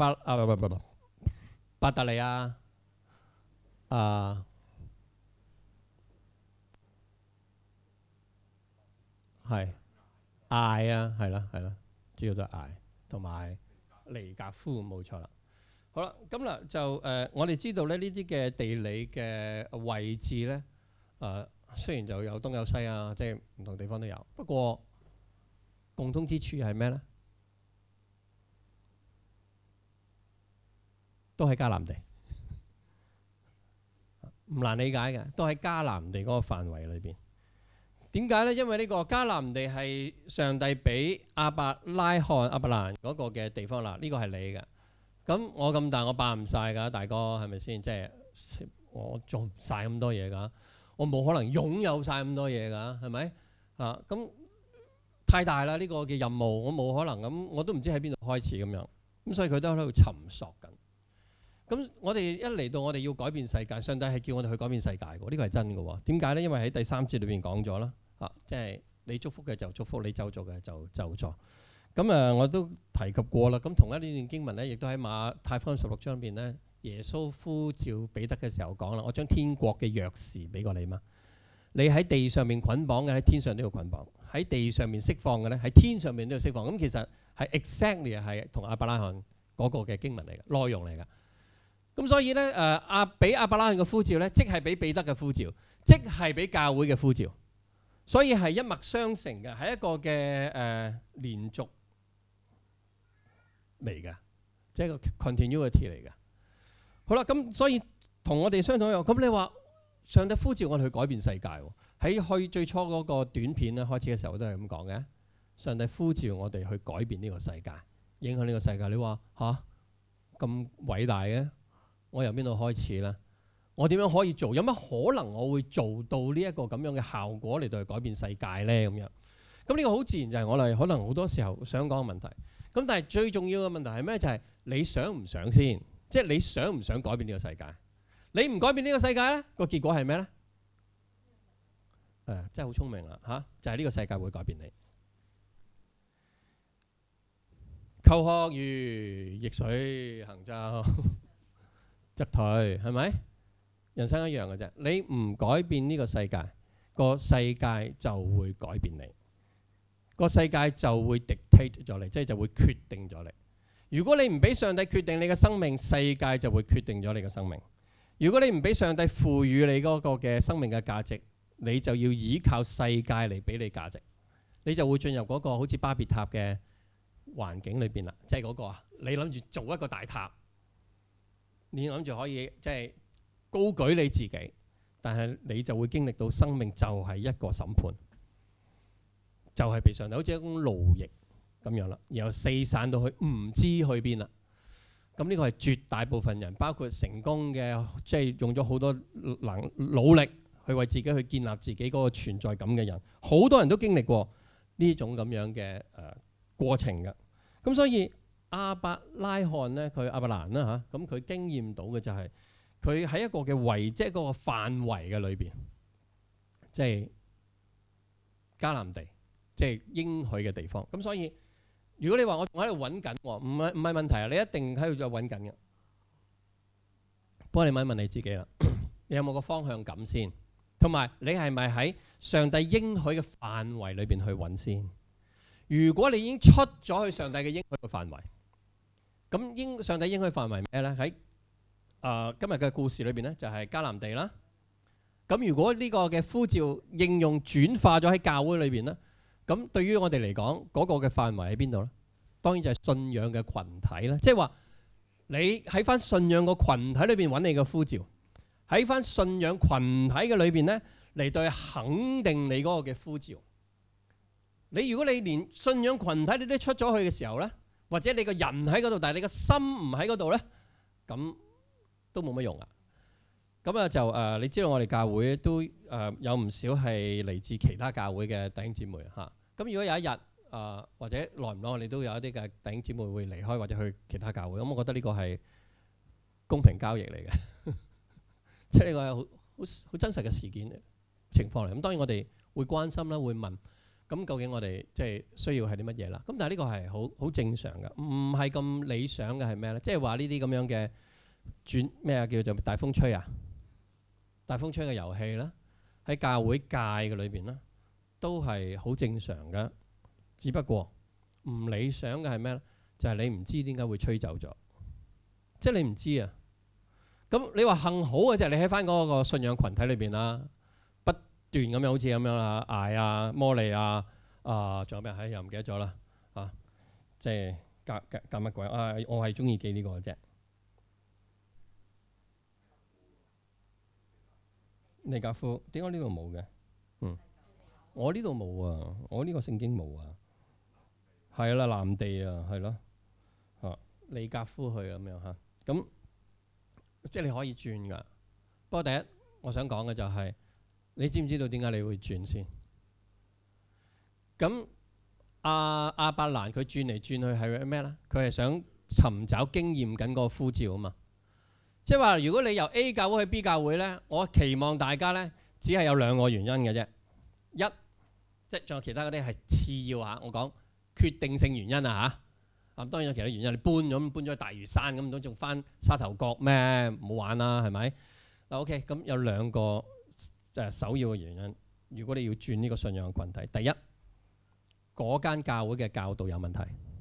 伯特利亞係艾啊，係啦，主要都係艾同埋尼格夫，冇錯啦。好啦，咁啦就我哋知道咧呢啲嘅地理嘅位置咧，雖然就有東有西啊，即係唔同地方都有，不過共通之處係咩咧？都係迦南地，唔難理解嘅，都喺迦南地嗰個範圍裏邊。點解咧？因為呢個迦南地係上帝俾亞伯蘭嗰個嘅地方啦，呢個係你嘅。咁我咁大，我霸唔晒㗎，大哥係咪先？即係我做唔晒咁多嘢㗎，我冇可能擁有晒咁多嘢㗎，係咪？咁太大啦，呢個嘅任務我冇可能，咁我都唔知喺邊度開始咁樣。咁所以佢都喺度尋索緊。咁我哋一嚟到我哋要改變世界，上帝係叫我哋去改變世界嘅，呢個係真嘅喎。點解咧？因為喺第3節裏邊講咗啦，即係你祝福嘅就祝福，你咒詛嘅就咒詛。咁我都提及過啦。咁同一呢段經文咧，亦都喺馬太福音16章入邊咧，耶穌呼召彼得嘅時候講啦：我將天國嘅鑰匙俾過你嘛。你喺地上面捆綁嘅，喺天上都要捆綁；喺地上面釋放嘅咧，喺天上面都要釋放。咁其實係 exactly 係同亞伯拉罕嗰個嘅經文嚟嘅內容嚟嘅。咁所以咧，俾亞伯拉罕嘅呼召咧，即係俾彼得嘅呼召，即係俾教會嘅呼召，所以係一脈相承嘅，係一個嘅連續嚟嘅，即係個 continuity 嚟嘅。好啦，咁所以同我哋相同一樣。咁你話上帝呼召我哋去改變世界喎？喺去最初嗰個短片咧開始嘅時候都係咁講嘅。上帝呼召我哋去改變呢個世界，影響呢個世界。你話咁偉大嘅？我由邊度開始咧？我點樣可以做？有乜可能我會做到呢一個咁樣嘅效果嚟到去改變世界咧？咁樣咁呢個好自然就係我哋可能好多時候想講嘅問題。咁但係最重要嘅問題係咩？就係你想唔想先？即係你想唔想改變呢個世界？你唔改變呢個世界咧，個結果係咩咧？真係好聰明啦就係呢個世界會改變你。求學如逆水行舟，則退，係咪？人生一樣嘅啫。你唔改變呢個世界，個世界就會改變你。個世界就會 dictate 咗你，即係就會決定咗你。如果你唔俾上帝決定你嘅生命，世界就會決定咗你嘅生命。如果你唔俾上帝賦予你嗰個嘅生命嘅價值，你就要依靠世界嚟俾你價值，你就會進入嗰個好似巴別塔嘅環境裏邊啦。即係嗰個你諗住做一個大塔，你諗住可以即係高舉你自己，但係你就會經歷到生命就係一個審判，就係被上帝好似一種奴役咁樣啦，然後四散到去唔知去邊啦。咁呢個係絕大部分人，包括成功嘅，即係用咗好多努力去為自己去建立自己嗰個存在感嘅人，好多人都經歷過呢種咁樣嘅過程嘅。咁所以亞伯拉罕咧，佢亞伯蘭啦嚇，咁佢經驗到嘅就係佢喺一個嘅圍，即係嗰個範圍嘅裏邊， 即係迦南地，即係應許嘅地方。咁所以如果你話我仲喺度揾緊，唔係問題啊，你一定喺度再揾緊嘅。不過你問一問你自己啦，你有冇個方向感先？同埋你係咪喺上帝應許嘅範圍裏邊去揾先？如果你已經出咗去上帝嘅應許嘅範圍，咁上帝應許範圍咩呢？喺今日嘅故事裏邊呢，就係迦南地啦。咁如果呢個嘅呼召應用轉化咗喺教會裏邊呢，咁對於我哋嚟講，嗰個嘅範圍喺邊度呢？當然就係信仰嘅群體啦。即係話你喺翻信仰個群體裏邊揾你嘅呼召，喺翻信仰群體嘅裏邊呢，嚟對肯定你嗰個嘅呼召。如果你連信仰群體你都出咗去嘅時候呢，或者你個人喺嗰度，但係你個心唔喺嗰度呢，咁都冇乜用啊。咁啊就你知道我哋教會都有唔少係嚟自其他教會嘅弟兄姊妹嚇。咁如果有一日或者耐唔耐，我哋都有一啲嘅弟兄姊妹會離開或者去其他教會，咁我覺得呢個係公平交易嚟嘅，即係呢個係好真實嘅事件情況嚟。咁當然我哋會關心啦，會問咁究竟我哋即係需要係啲乜嘢啦。咁但係呢個係好正常嘅，唔係咁理想嘅係咩咧？即係話呢啲咁樣嘅叫做大風吹啊！大風吹嘅遊戲啦，喺教會界嘅裏邊啦，都係好正常嘅。只不過唔理想嘅係咩咧？就係你唔知點解會吹走咗，即係你唔知啊。咁你話幸好嘅就係你喺翻嗰個信仰群體裏邊啦，不斷咁樣好似咁樣啦，艾啊、摩利啊，仲有咩？又唔記得咗啦啊！即係夾乜鬼啊？我係中意記呢個啫。尼格夫點解呢度冇嘅？我呢度冇啊，我呢個聖經冇啊。係啦，南地啊，係咯，尼格夫去咁樣嚇。咁即係你可以轉噶。不過第一，我想講嘅就係你知唔知道點解你會轉先？咁亞伯蘭佢轉嚟轉去係咩咧？佢係想尋找經驗緊嗰個呼召啊嘛。即係話，如果你由 A 教會去 B 教會咧，我期望大家咧只係有兩個原因嘅啫。一，即係仲有其他嗰啲係次要嚇。我講決定性原因啊嚇。當然有其他原因，你搬咗去大嶼山咁，都仲翻沙頭角咩？唔好玩啦，係咪？嗱 OK，咁有兩個首要嘅原因。如果你要轉呢個信仰群體，第一，嗰間教會嘅教導有問題，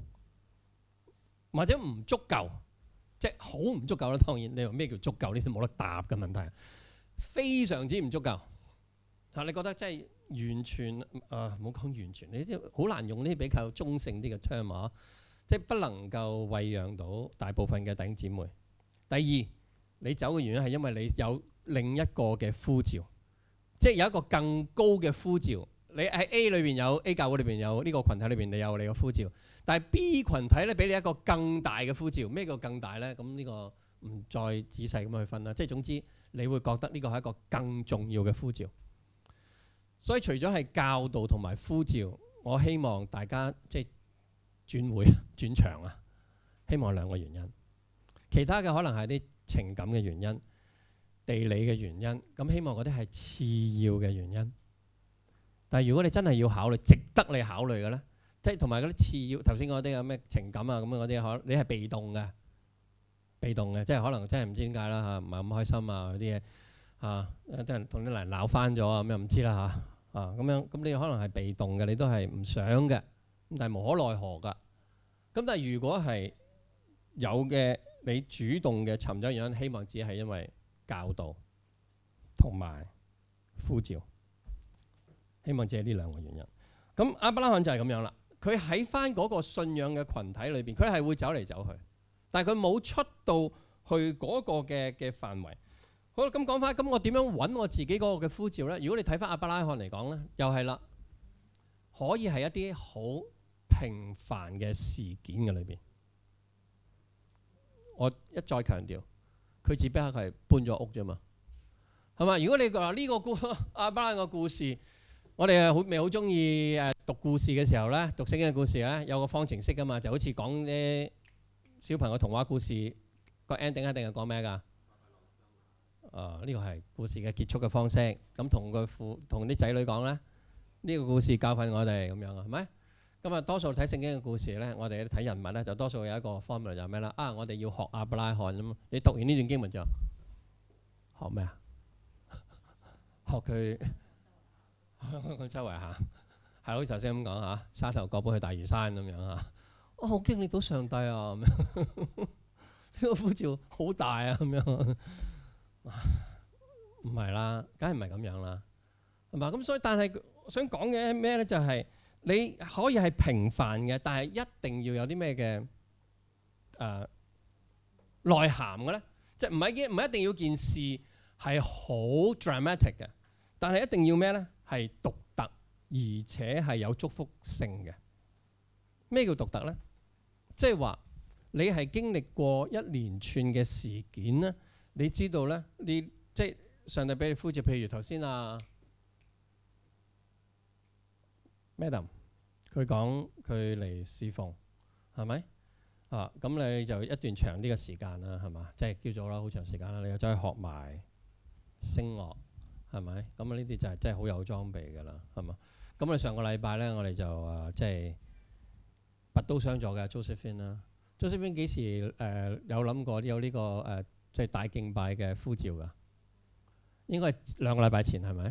或者唔足夠。即係好唔足夠啦，當然你話咩叫足夠？呢啲冇得答嘅問題，非常之唔足夠嚇。你覺得即係完全唔好講完全，你啲好難用呢啲比較中性啲嘅 term 啊，即係不能夠餵養到大部分嘅弟兄姊妹。第二，你走嘅原因係因為你有另一個嘅呼召，即係有一個更高嘅呼召。你喺 A 裏邊有 A 教會裏邊有呢個群體裏邊，你有你嘅呼召。但係 B 群體咧，俾你一個更大嘅呼召。咩叫更大咧？咁呢個唔再仔細咁去分啦。即係總之，你會覺得呢個係一個更重要嘅呼召。所以除咗係教導同埋呼召，我希望大家即係轉會轉場啊。希望兩個原因，其他嘅可能係啲情感嘅原因、地理嘅原因。咁希望嗰啲係次要嘅原因。但係如果你真係要考慮，值得你考慮嘅咧，即係同埋嗰啲次要，頭先嗰啲有咩情感啊咁嗰啲，可能你係被動嘅，即係可能真係唔知點解啦嚇，唔係咁開心啊嗰啲嘢嚇，啲人同啲人鬧翻咗啊咁又唔知啦嚇咁樣，咁你可能係被動嘅，你都係唔想嘅，咁但係無可奈何㗎。咁但係如果係有嘅，你主動嘅尋找原因，希望只係因為教導同埋呼召。希望只係呢兩個原因。咁亞伯拉罕就係咁樣啦。佢喺翻嗰個信仰嘅群體裏邊，佢係會走嚟走去，但係佢冇出到去嗰個嘅範圍。好啦，咁講翻，咁我點樣揾我自己嗰個嘅呼召咧？如果你睇翻亞伯拉罕嚟講咧，又係啦，可以係一啲好平凡嘅事件嘅裏邊。我一再強調，佢只不過係搬咗屋啫嘛，係嘛？如果你話呢個亞伯拉罕嘅故事，我哋咪好中意讀故事嘅時候咧，讀聖經嘅故事咧，有個方程式噶嘛，就好似講啲小朋友童話故事個 ending 一定係講咩㗎？ 呢個係故事嘅結束嘅方式。咁同啲仔女講咧，呢個故事教訓我哋咁樣係咪？咁啊，多數睇聖經嘅故事咧，我哋睇人物咧，就多數有一個 formula 就係咩啦？我哋要學亞伯拉罕咁。你讀完呢段經文就學咩啊？學佢周圍行，係好似頭先咁講嚇，沙頭角搬去大嶼山咁樣嚇。好經歷到上帝啊！咁樣呢個呼召好大啊！咁樣唔係啦，梗係唔係咁樣啦，係嘛？咁所以但係想講嘅咩咧？就係你可以係平凡嘅，但係一定要有啲咩嘅內涵嘅咧？即係唔一定要件事係好 dramatic 嘅，但係一定要咩咧？係獨特而且係有祝福性嘅。咩叫獨特咧？即係話你係經歷過一連串嘅事件咧，你知道咧，你即係上帝俾你呼召，譬如頭先Madam 佢講佢嚟侍奉，係咪咁你就一段長啲嘅時間啦，係嘛？即係叫做啦，好長時間啦，你又走去學埋聲樂，係咪？咁呢啲就係真係好有裝備㗎啦，係嘛？咁你上個禮拜咧，我哋就即係拔刀相助嘅 Josephine 啦。Josephine 幾時有諗過有呢個即係大敬拜嘅呼召㗎？應該係2個禮拜前係咪？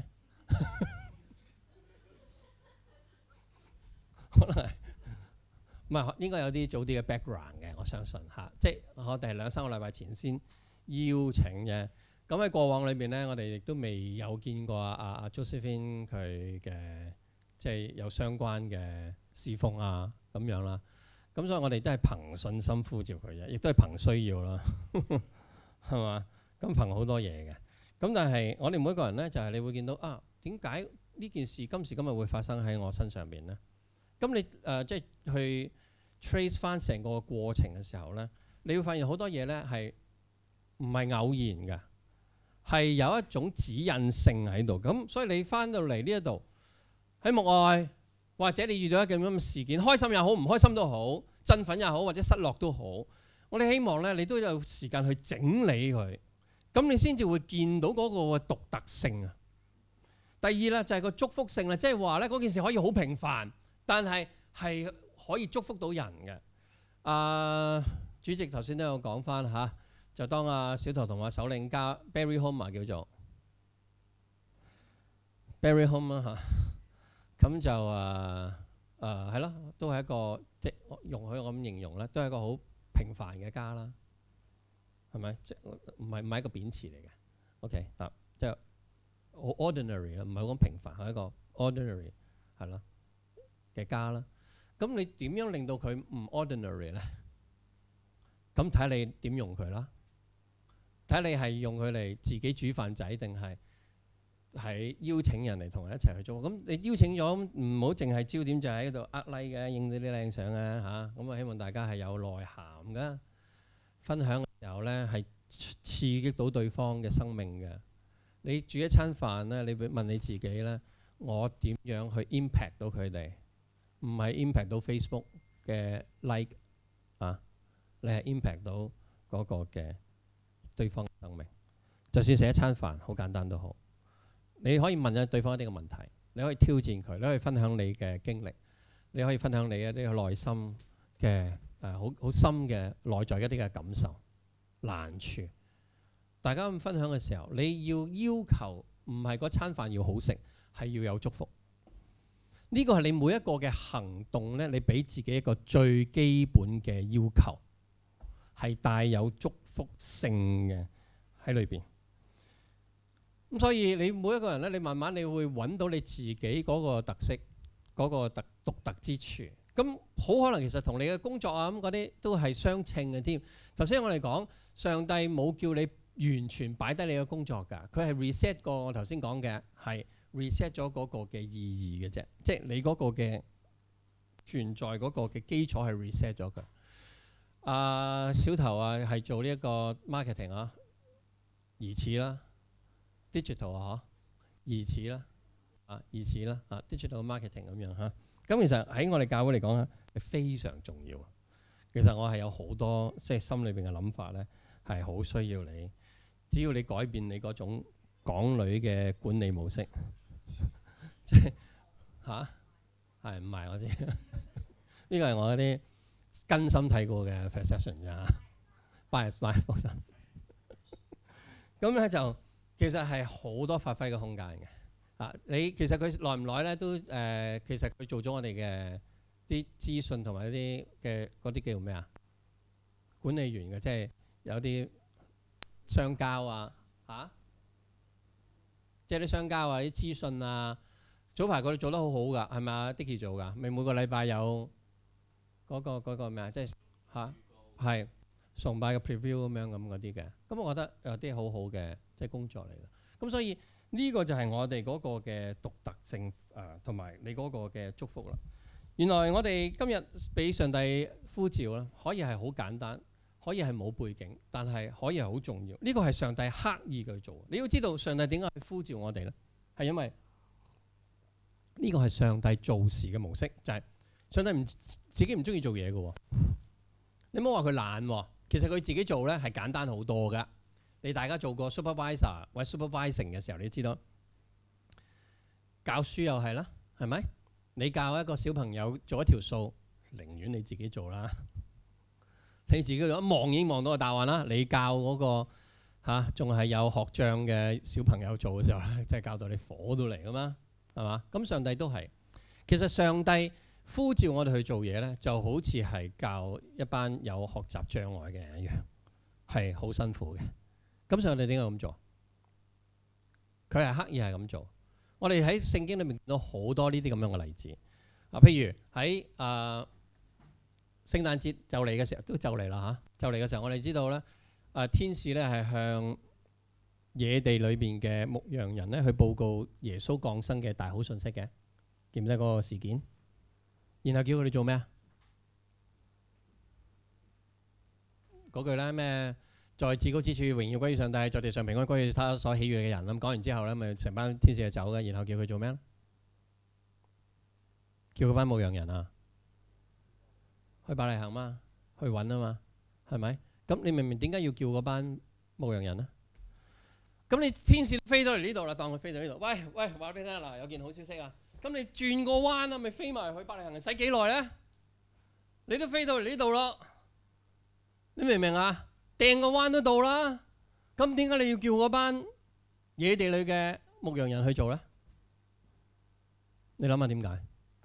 可能係唔係應該有啲早啲嘅 background 嘅，我相信嚇。即係我哋係2-3個禮拜前先邀請嘅。咁喺過往裏邊咧，我哋亦都未有見過阿 Josephine 佢嘅即係有相關嘅侍奉咁樣啦。咁所以我哋都係憑信心呼召佢嘅，亦都係憑需要啦，係嘛？咁憑好多嘢嘅。咁但係我哋每一個人咧，就係你會見到點解呢件事今時今日會發生喺我身上邊咧？咁你即係去 trace 翻成個過程嘅時候咧，你會發現好多嘢咧係唔係偶然嘅，係有一種指引性喺度。咁所以你翻到嚟呢一度喺牧愛，或者你遇到一件咁嘅事件，開心也好，唔開心都好，振奮也好，或者失落都好，我哋希望咧你都有時間去整理佢，咁你先至會見到嗰個獨特性啊。第二咧就係個祝福性啦，即係話咧嗰件事可以好平凡，但係係可以祝福到人嘅。主席頭先都有講翻嚇，就當小頭同首領加 Barry Home 叫做 Barry Home 啦嚇，咁就係咯，都係一個即係容許我咁形容咧，都係一個好平凡嘅家啦，係咪？即唔係一個貶詞嚟嘅。OK 即係好 ordinary 啦，唔係好講平凡，係一個 ordinary 係咯嘅家啦。咁你點樣令到佢唔 ordinary 咧？咁睇你點用佢啦，睇你係用佢嚟自己煮飯仔，定係邀請人嚟同佢一齊去做。咁你邀請咗，唔好淨係焦點就喺度like嘅，影到啲靚相啊嚇。咁啊，希望大家係有內涵噶，分享嘅時候咧係刺激到對方嘅生命嘅。你煮一餐飯咧，你會問你自己咧，我點樣去 impact 到佢哋？唔係 impact 到 Facebook 嘅 like 你係 impact 到嗰個嘅對方嘅生命。就算食一餐飯好簡單都好，你可以問下對方一啲嘅問題，你可以挑戰佢，你可以分享你嘅經歷，你可以分享你一啲內心嘅好深嘅內在一啲嘅感受難處。大家咁分享嘅時候，你要求唔係嗰餐飯要好食，係要有祝福。呢個係你每一個嘅行動咧，你俾自己一個最基本嘅要求，係帶有祝福性嘅喺裏邊。咁所以你每一個人咧，你慢慢你會揾到你自己嗰個特色，嗰個獨特之處。咁好可能其實同你嘅工作咁嗰啲都係相稱嘅添。頭先我哋講上帝冇叫你完全擺低你嘅工作㗎，佢係 reset 過我頭先講嘅係 reset 咗嗰個嘅意義嘅啫，即係你嗰個嘅存在嗰個嘅基礎係 reset 咗佢。小頭係做呢一個 marketing 疑似啦 ，digital 疑似啦疑似啦digital marketing 咁樣嚇。咁其實喺我哋教會嚟講咧係非常重要。其實我係有好多即係心裏邊嘅諗法咧，係好需要你只要你改變你嗰種港女嘅管理模式，即係係唔係我知？呢個係我啲根深蒂固嘅 perception 咋，bias 放心。咁咧就其實係好多發揮嘅空間嘅。你其實佢耐唔耐咧都其實佢做咗我哋嘅啲資訊同埋啲嘅嗰啲叫做咩啊？管理員嘅，即係有啲商交即係啲商交啲資訊啊。早排佢哋做得好好㗎，係咪啊？Dicky 做㗎，咪每個禮拜有嗰個咩啊？即係係崇拜嘅 preview 咁嗰啲嘅。咁我覺得有啲好好嘅即係工作嚟嘅。咁所以呢個就係我哋嗰個嘅獨特性同埋你嗰個嘅祝福啦。原來我哋今日俾上帝呼召啦，可以係好簡單，可以係冇背景，但係可以係好重要。呢個係上帝刻意去做。你要知道上帝點解去呼召我哋咧？係因為呢個係上帝做事嘅模式，就係上帝自己唔中意做嘢嘅。你唔好話佢懶，其實佢自己做咧係簡單好多噶。你大家做過 supervisor 或者 supervising 嘅時候，你知道教書又係啦，係咪？你教一個小朋友做一條數，寧願你自己做啦。你自己做一望已經望到個答案啦。你教嗰個仲係有學障嘅小朋友做嘅時候咧，真係教到你火都嚟噶嘛。係嘛？咁上帝都係，其實上帝呼召我哋去做嘢咧，就好似係教一班有學習障礙嘅人一樣，係好辛苦嘅。咁上帝點解咁做？佢係刻意係咁做。我哋喺聖經裏面見到好多呢啲咁樣嘅例子。譬如喺聖誕節就嚟嘅時候，都就嚟啦就嚟嘅時候，我哋知道咧，天使咧係向野地裏邊嘅牧羊人咧，去報告耶穌降生嘅大好信息嘅，記唔記得嗰個事件？然後叫佢哋做咩啊？嗰句咧咩？在至高之處榮耀歸於上帝，在地上平安歸於他所喜悅嘅人。咁講完之後咧，咪成班天使就走嘅。然後叫佢做咩？叫嗰班牧羊人去伯利恆嘛，去揾啊嘛，係咪？咁你明唔明點解要叫嗰班牧羊人啊？咁你天使飛到嚟呢度啦，當佢飛到呢度。喂，話俾你聽嗱，有件好消息啊！咁你轉個彎啊，咪飛埋去伯利恆，使幾耐咧？你都飛到嚟呢度咯，你明唔明啊？掟個彎都到啦。咁點解你要叫嗰班野地裏嘅牧羊人去做咧？你諗下點解？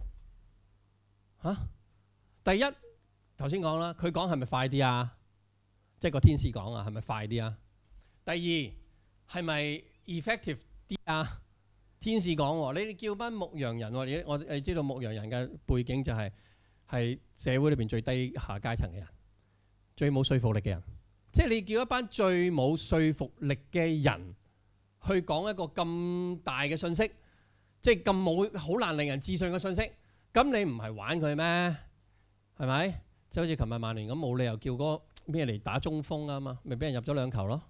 第一頭先講啦，佢講係咪快啲啊？即係個天使講啊，係咪快啲啊？第二係咪 effective 啲啊？天使講，你叫班牧羊人，你知道牧羊人嘅背景就係社會裏邊最低下階層嘅人，最冇說服力嘅人。即係你叫一班最冇說服力嘅人去講一個咁大嘅信息，即係咁冇好難令人置信嘅信息，咁你唔係玩佢咩？係咪？即係好似琴日曼聯咁，冇理由叫嗰個咩嚟打中鋒啊嘛，咪俾人入咗2球咯。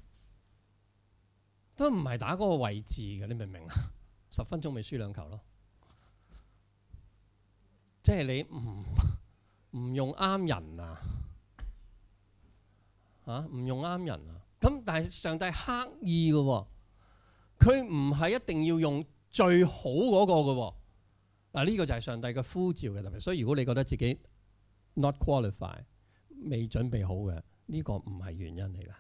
都唔係打嗰個位置嘅，你明唔明啊？10分鐘咪輸2球咯。即係你唔用啱人啊！唔用啱人啊！咁但係上帝刻意嘅喎，佢唔係一定要用最好嗰個嘅喎。呢個就係上帝嘅呼召嘅特別。所以如果你覺得自己 not qualified 未準備好嘅，呢個唔係原因嚟㗎。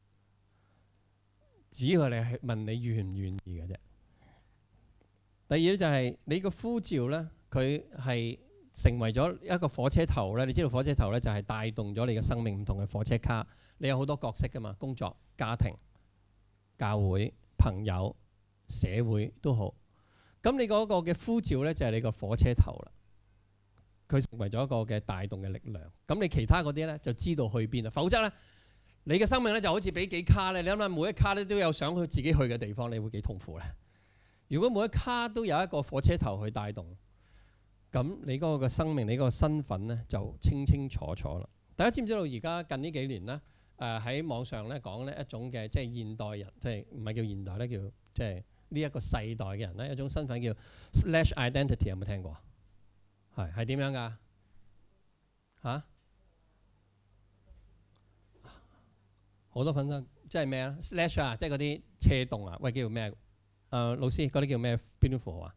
只要你係問你願唔願意嘅啫。第二咧就係你個呼召咧，佢係成為咗一個火車頭咧。你知道火車頭咧就係帶動咗你嘅生命唔同嘅火車卡。你有好多角色㗎嘛，工作、家庭、教會、朋友、社會都好。咁你嗰個嘅呼召咧就係你個火車頭啦。佢成為咗一個嘅帶動嘅力量。咁你其他嗰啲咧就知道去邊啦。否則咧，你嘅生命咧就好似俾幾卡咧。你諗下，每一卡咧都有想去自己去嘅地方，你會幾痛苦咧？如果每一卡都有一個火車頭去帶動，咁你嗰個嘅生命，你嗰個身份咧就清清楚楚啦。大家知唔知道而家近呢幾年咧？喺網上咧講咧一種嘅即係現代人，即係唔係叫現代咧，叫即係呢一個世代嘅人咧，一種身份叫 slash identity， 有冇聽過？係點樣㗎？好多粉身即係咩啊 ？slash 啊，即係嗰啲斜動啊，喂叫咩？老師嗰啲叫咩標點符號啊？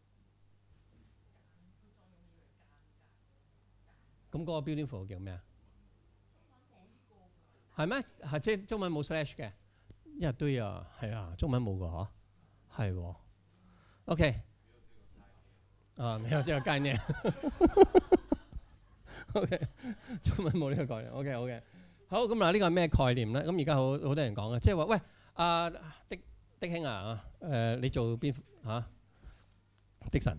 咁嗰個標點符號叫咩啊？係咩？係即係中文冇 slash 嘅，一堆啊，係啊，中文冇個嗬，係喎。OK， 沒有這個概念。OK， 中文冇呢個概念。OK， 好咁嗱，呢個係咩概念咧？咁而家好多人講嘅，即係話喂，的兄啊，你做邊嚇？的神。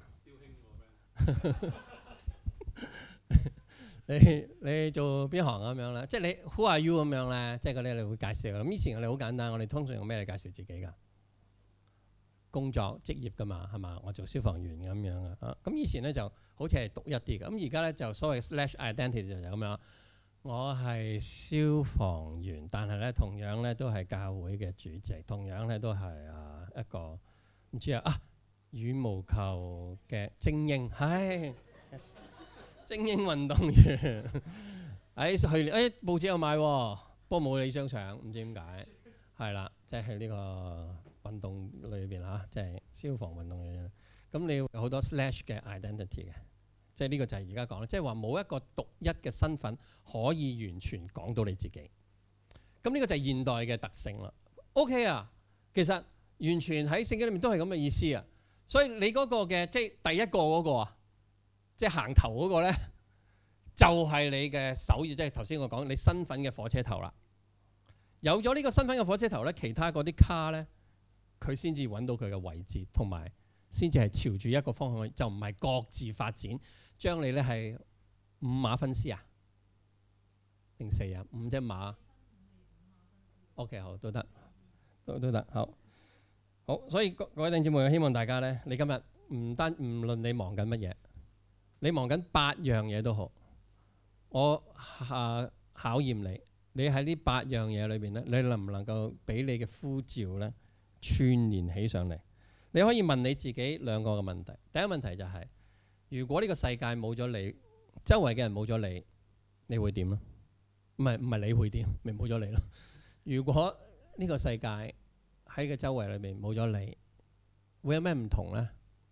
你做邊行咁樣咧？即係你 Who are you 咁樣咧？即係嗰啲你會介紹。咁以前我哋好簡單，我哋通常用咩嚟介紹自己㗎？工作職業㗎嘛，係嘛？我做消防員咁樣啊。咁以前咧就好似係獨一啲嘅。咁而家咧就所謂 slash identity 就係咁樣。我係消防員，但係咧同樣咧都係教會嘅主席，同樣咧都係一個唔知羽毛球嘅精英，係。精英運動員去年報紙有買喎，不過冇你張相，唔知點解。係啦，即係呢個運動裏邊嚇，即係消防運動員。咁你有好多 slash 嘅 identity 嘅，即係呢個就係而家講啦，即係話冇一個獨一嘅身份可以完全講到你自己。咁呢個就係現代嘅特性啦。OK 啊，其實完全喺聖經裏面都係咁嘅意思啊。所以你嗰個嘅即係第一個嗰個啊。即係行頭嗰個咧，就係你嘅首要，即係頭先我講你身份嘅火車頭啦。有咗呢個身份嘅火車頭咧，其他嗰啲卡咧，佢先至揾到佢嘅位置，同埋先至係朝住一個方向去，就唔係各自發展，將你咧係五馬分屍啊，定四啊，五隻馬。OK， 好都得，都得，好。所以各位弟兄姊妹，希望大家咧，你今日唔論你忙緊乜嘢。你忙緊8樣嘢都好，我考驗你，你喺呢8樣嘢裏邊咧，你能唔能夠俾你嘅呼召咧串連起上嚟？你可以問你自己2個嘅問題。第一個問題就係：如果呢個世界冇咗你，周圍嘅人冇咗你，你會點咧？唔係你會點？咪冇咗你咯。如果呢個世界喺個周圍裏邊冇咗你，會有咩唔同咧？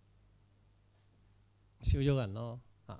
少咗人咯。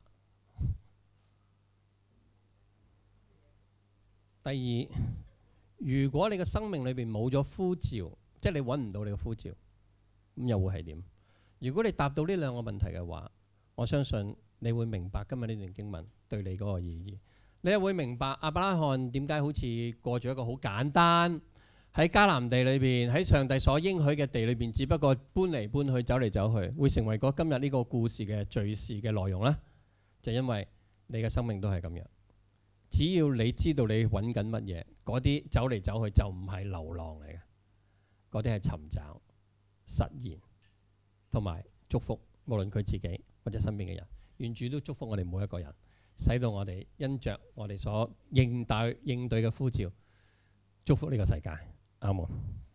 第二，如果你嘅生命裏邊冇咗呼召，即係你揾唔到你嘅呼召，咁又會係點？如果你答到呢2個問題嘅話，我相信你會明白今日呢段經文對你嗰個意義。你又會明白亞伯拉罕點解好似過咗一個好簡單喺迦南地裏邊，喺上帝所應許嘅地裏邊，只不過搬嚟搬去，走嚟走去，會成為今日呢個故事嘅敘事嘅內容呢？就因為你嘅生命都係咁樣。只要你知道你揾緊乜嘢，嗰啲走嚟走去就唔係流浪嚟嘅，嗰啲係尋找、實現同埋祝福，無論佢自己或者身邊嘅人。願主都祝福我哋每一個人，使到我哋因着我哋所應對嘅呼召，祝福呢個世界。阿門。